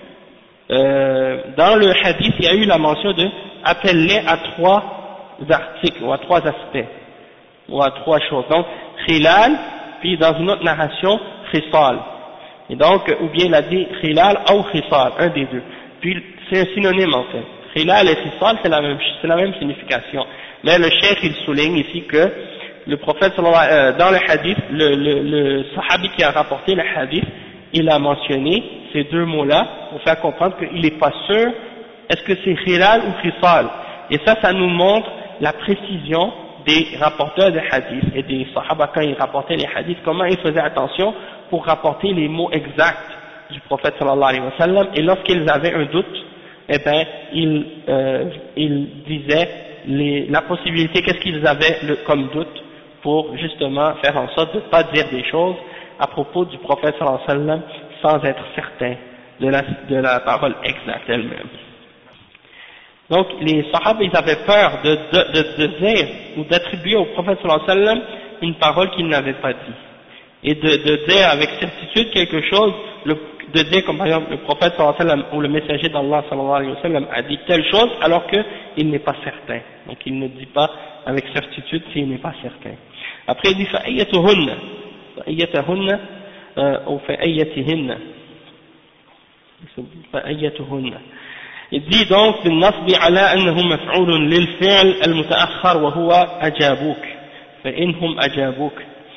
dans le hadith il y a eu la mention de appeler à 3 articles ou à 3 aspects ou à 3 choses, donc khilal, puis dans une autre narration khisal, et donc ou bien il a dit khilal ou khisal, un des deux, puis c'est un synonyme en fait, khilal et khisal c'est la même signification, mais le cheikh il souligne ici que le prophète dans le hadith, le sahabi qui a rapporté le hadith, il a mentionné ces 2 mots-là pour faire comprendre qu'il n'est pas sûr est-ce que c'est khilal ou khisal, et ça nous montre la précision des rapporteurs de hadith et des sahaba quand ils rapportaient les hadiths, comment ils faisaient attention pour rapporter les mots exacts du prophète sallallahu alayhi wa sallam, et lorsqu'ils avaient un doute, eh ben ils disaient la possibilité, qu'est-ce qu'ils avaient comme doute, pour justement faire en sorte de ne pas dire des choses à propos du prophète sallallahu alayhi wa sallam sans être certain de la parole exacte elle-même. Donc les sahaba ils avaient peur de dire ou d'attribuer au prophète sallallahu alayhi wa sallam une parole qu'il n'avait pas dit, et de dire avec certitude quelque chose, de dire comme par exemple le prophète sallallahu alayhi wa sallam ou le messager d'Allah sallallahu alayhi wa sallam a dit telle chose alors qu'il n'est pas certain, donc il ne dit pas avec certitude s'il n'est pas certain. Après il dit fa'ayyatuhunna ou fa'ayyatihinna, il dit donc بالنصب على أنه مفعول للفعل المتأخر وهو أجابوك فإنهم أجابوك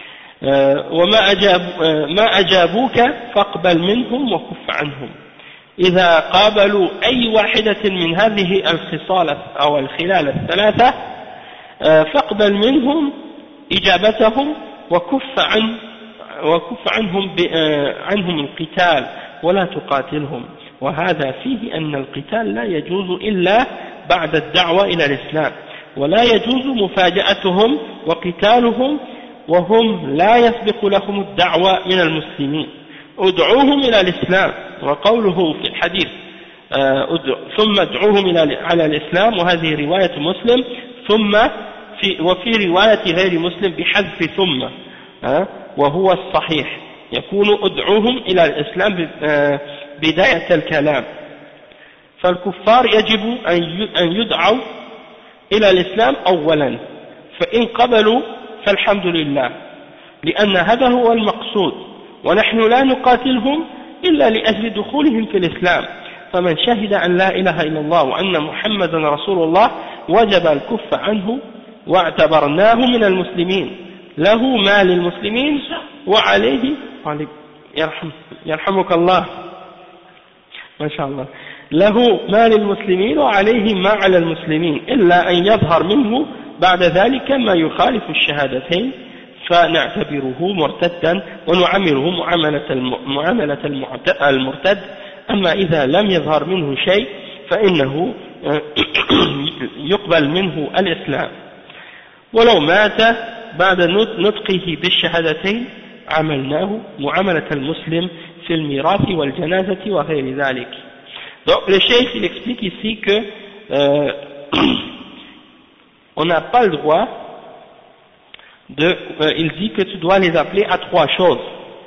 ما أجابوك فاقبل منهم وكف عنهم إذا قابلوا أي واحدة من هذه الخصال أو الخلال الثلاثة فاقبل منهم إجابتهم وكف عنهم القتال ولا تقاتلهم. وهذا فيه أن القتال لا يجوز إلا بعد الدعوة إلى الإسلام، ولا يجوز مفاجأتهم وقتالهم وهم لا يسبق لهم الدعوة من المسلمين، ادعوهم إلى الإسلام. وقوله في الحديث ثم ادعوهم على الإسلام، وهذه رواية مسلم، وفي رواية غير مسلم بحذف ثم وهو الصحيح يكون ادعوهم إلى الإسلام بداية الكلام. فالكفار يجب أن يدعوا إلى الإسلام أولا، فإن قبلوا فالحمد لله، لأن هذا هو المقصود، ونحن لا نقاتلهم إلا لأجل دخولهم في الإسلام. فمن شهد أن لا إله إلا الله وأن محمدا رسول الله وجب الكف عنه واعتبرناه من المسلمين، له ما للمسلمين وعليه يرحمك الله ما شاء الله، له ما للمسلمين وعليه ما على المسلمين، إلا أن يظهر منه بعد ذلك ما يخالف الشهادتين فنعتبره مرتدا ونعامله معاملة المرتد. أما إذا لم يظهر منه شيء فإنه يقبل منه الإسلام ولو مات بعد نطقه بالشهادتين عملناه معاملة المسلم في الميراث والجنازة وغير ذلك. Donc le cheikh il explique ici que on n'a pas le droit il dit que tu dois les appeler à trois choses.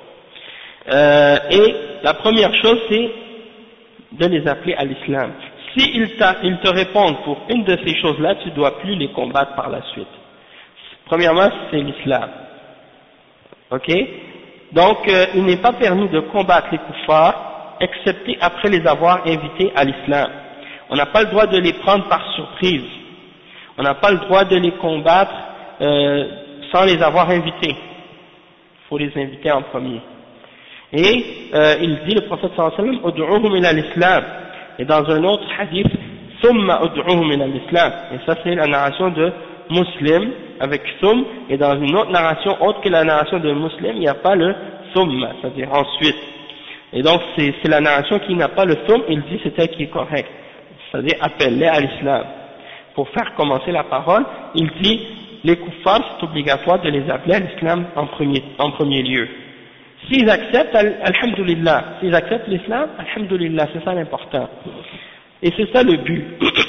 Et la première chose c'est de les appeler à l'islam. Si ils te répondent pour une de ces choses-là, tu ne dois plus les combattre par la suite. Premièrement, c'est l'islam. Ok? Donc, il n'est pas permis de combattre les kuffars, excepté après les avoir invités à l'islam. On n'a pas le droit de les prendre par surprise. On n'a pas le droit de les combattre sans les avoir invités. Il faut les inviter en premier. Et il dit, le prophète sallallahu alayhi wa sallam, ud'uhum ila l'islam. Et dans un autre hadith, thumma ud'uhum ila l'islam. Et ça c'est la narration de Muslim avec thum. Et dans une autre narration autre que la narration de Muslim, il n'y a pas le thumma, c'est-à-dire ensuite. Et donc c'est la narration qui n'a pas le thum, il dit c'est elle qui est correcte. C'est-à-dire appelle-les à l'islam. Pour faire commencer la parole, il dit les kuffars c'est obligatoire de les appeler à l'islam en premier lieu. S'ils acceptent, alhamdulillah, s'ils acceptent l'islam, alhamdulillah, c'est ça l'important. Et c'est ça le but.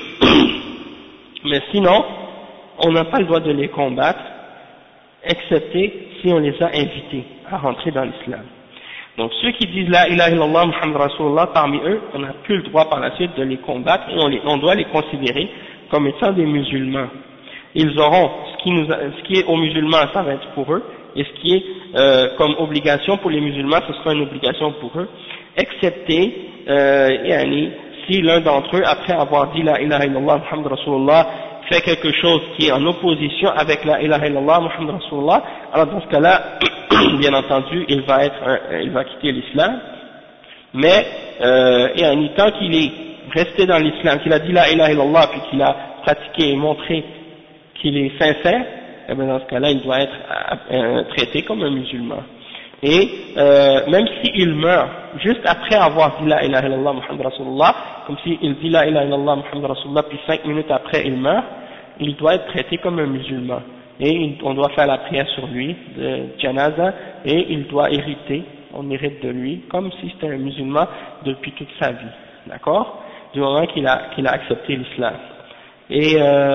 Mais sinon, on n'a pas le droit de les combattre, excepté si on les a invités à rentrer dans l'islam. Donc ceux qui disent la ilaha illallah Muhammad Rasulullah, parmi eux, on n'a plus le droit par la suite de les combattre et on doit les considérer comme étant des musulmans. Ils auront, ce qui est aux musulmans, ça va être pour eux, et ce qui est comme obligation pour les musulmans, ce sera une obligation pour eux, excepté si l'un d'entre eux, après avoir dit la ilaha illallah Muhammad Rasulullah, fait quelque chose qui est en opposition avec la ilaha illallah Muhammad Rasulullah, alors dans ce cas-là, bien entendu, il va quitter l'islam, mais tant qu'il est resté dans l'islam, qu'il a dit la ilaha illallah, puis qu'il a pratiqué et montré qu'il est sincère, et bien dans ce cas-là, il doit être traité comme un musulman. Et même s'il meurt juste après avoir dit la ilaha illallah Muhammad Rasulullah, comme s'il dit la ilaha illallah Muhammad Rasulullah, puis 5 minutes après il meurt, il doit être traité comme un musulman. Et on doit faire la prière sur lui, de janaza, et il doit hériter, on hérite de lui, comme si c'était un musulman depuis toute sa vie. D'accord? Du moment qu'il a accepté l'islam. Et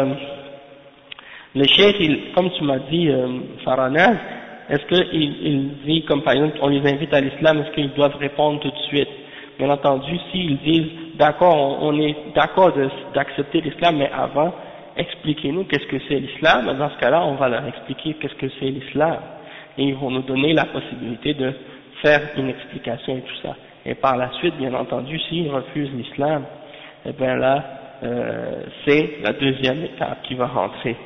le cheikh, comme tu m'as dit, Faranaz, est-ce qu'il dit, comme par exemple, on les invite à l'islam, est-ce qu'ils doivent répondre tout de suite? Bien entendu, s'ils disent, d'accord, on est d'accord d'accepter l'islam, mais avant, expliquez-nous qu'est-ce que c'est l'islam, dans ce cas-là, on va leur expliquer qu'est-ce que c'est l'islam. Et ils vont nous donner la possibilité de faire une explication et tout ça. Et par la suite, bien entendu, s'ils refusent l'islam, eh bien là, c'est la deuxième étape qui va rentrer.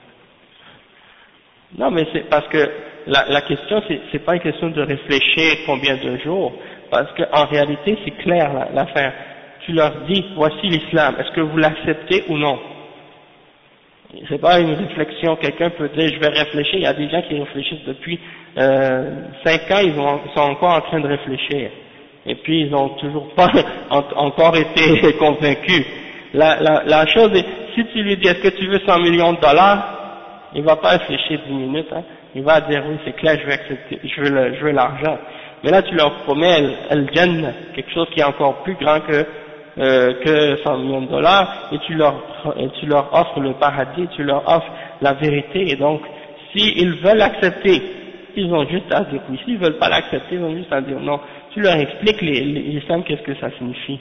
Non, mais c'est parce que la question, c'est pas une question de réfléchir combien de jours, parce qu'en réalité, c'est clair l'affaire. Tu leur dis, voici l'islam, est-ce que vous l'acceptez ou non? C'est pas une réflexion, quelqu'un peut dire, je vais réfléchir, il y a des gens qui réfléchissent depuis 5 ans, ils sont encore en train de réfléchir. Et puis ils ont toujours pas encore été convaincus. La chose est, si tu lui dis, est-ce que tu veux 100 millions de dollars? Il va pas réfléchir 10 minutes, hein. Il va dire oui c'est clair, je vais accepter, je veux l'argent. Mais là tu leur promets al-Jannah, quelque chose qui est encore plus grand que 100 millions de dollars, et tu leur offres le paradis, tu leur offres la vérité, et donc s'ils veulent accepter, ils ont juste à dire oui, s'ils veulent pas l'accepter, ils ont juste à dire non. Tu leur expliques l'islam, qu'est-ce que ça signifie.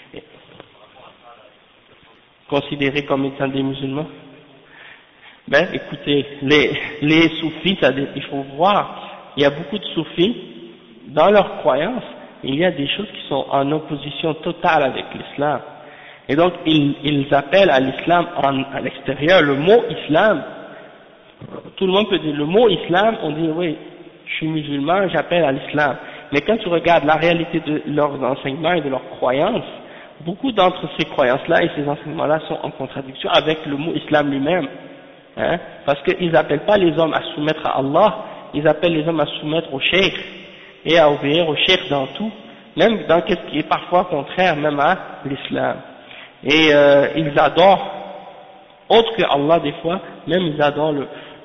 Considérés comme étant des musulmans. Ben, écoutez, les soufis, il faut voir, il y a beaucoup de soufis, dans leurs croyances, il y a des choses qui sont en opposition totale avec l'islam. Et donc, ils appellent à l'islam à l'extérieur. Le mot islam, tout le monde peut dire, le mot islam, on dit, oui, je suis musulman, j'appelle à l'islam. Mais quand tu regardes la réalité de leurs enseignements et de leurs croyances, beaucoup d'entre ces croyances-là et ces enseignements-là sont en contradiction avec le mot islam lui-même. Hein, parce qu'ils n'appellent pas les hommes à soumettre à Allah, ils appellent les hommes à soumettre au cheikh et à obéir au cheikh dans tout, même dans ce qui est parfois contraire même à l'islam. Et ils adorent, autre que Allah des fois, même ils adorent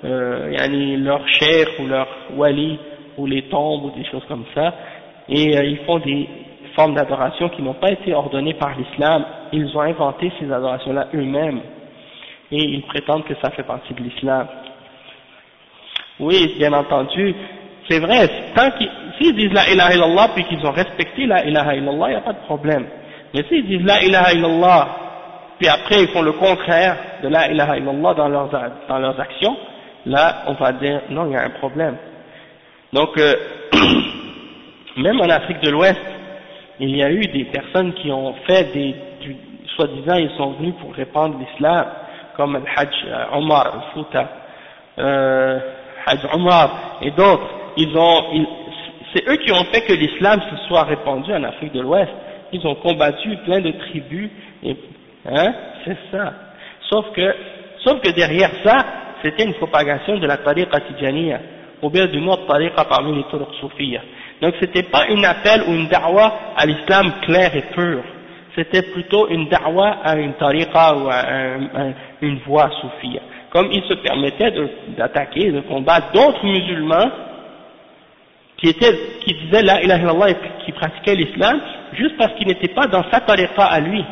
leur cheikh ou leur wali ou les tombes ou des choses comme ça, et ils font des formes d'adoration qui n'ont pas été ordonnées par l'islam. Ils ont inventé ces adorations-là eux-mêmes et ils prétendent que ça fait partie de l'islam. Oui, bien entendu, c'est vrai, s'ils disent la ilaha illallah puis qu'ils ont respecté la ilaha illallah, il n'y a pas de problème. Mais s'ils disent la ilaha illallah puis après ils font le contraire de la ilaha illallah dans leurs actions, là on va dire non, il y a un problème. Donc même en Afrique de l'Ouest, il y a eu des personnes qui ont fait soi-disant ils sont venus pour répandre l'islam, comme Al-Hajj Omar Al-Fouta, Hajj Omar et d'autres. C'est eux qui ont fait que l'islam se soit répandu en Afrique de l'Ouest. Ils ont combattu plein de tribus, c'est ça. Sauf que derrière ça, c'était une propagation de la tariqa tijaniya, ou bien d'une autre tariqa parmi les turuq soufiyya. Donc c'était pas un appel ou une da'wa à l'islam clair et pur. C'était plutôt une da'wa à une tariqa ou à une voie soufiyya. Comme ils se permettaient d'attaquer, de combattre d'autres musulmans qui disaient la ilaha illallah et qui pratiquaient l'islam, juste parce qu'ils n'étaient pas dans sa tariqa à lui.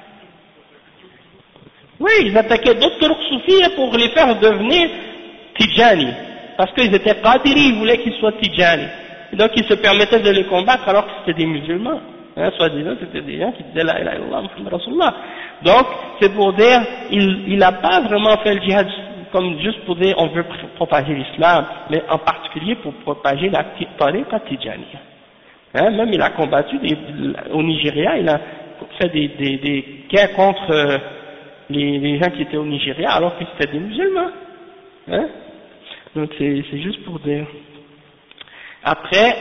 Oui, ils attaquaient d'autres turuq soufiyya pour les faire devenir tijani, parce qu'ils étaient qadiri, ils voulaient qu'ils soient tijani. Et donc ils se permettaient de les combattre alors que c'était des musulmans. Soi-disant, c'était des gens qui disaient la ilaha illallah Muhammad Rasulullah. Donc, c'est pour dire, il n'a pas vraiment fait le djihad comme juste pour dire on veut propager l'islam, mais en particulier pour propager la tariqa tijaniya. Même il a combattu au Nigeria, il a fait des guerres contre les gens qui étaient au Nigeria alors que c'était des musulmans. Donc c'est juste pour dire. Après,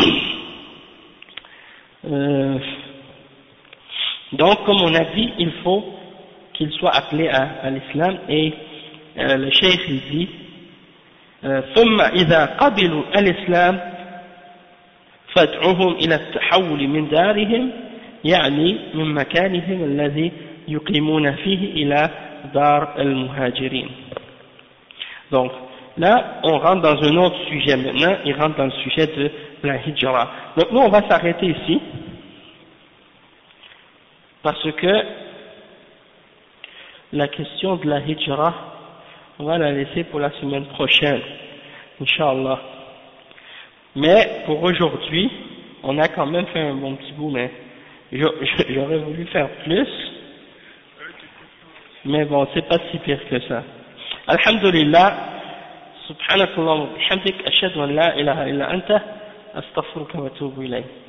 donc comme on a dit, il faut qu'il soit appelé à l'islam, et le cheikh il dit ثم إذا قبلوا الإسلام فادعوهم إلى التحول من دارهم يعني من مكانهم الذي يقيمون فيه إلى دار المهاجرين. Donc là on rentre dans un autre sujet maintenant, il rentre dans le sujet de la hijra. Donc nous on va s'arrêter ici parce que la question de la hijra on va la laisser pour la semaine prochaine, Inch'Allah. Mais pour aujourd'hui, on a quand même fait un bon petit bout, mais j'aurais voulu faire plus. Mais bon, c'est pas si pire que ça. Alhamdulillah, subhanakallah wa bihamdik, ashhadu an la ilaha illa anta, astaghfiruka wa atubu ilayk.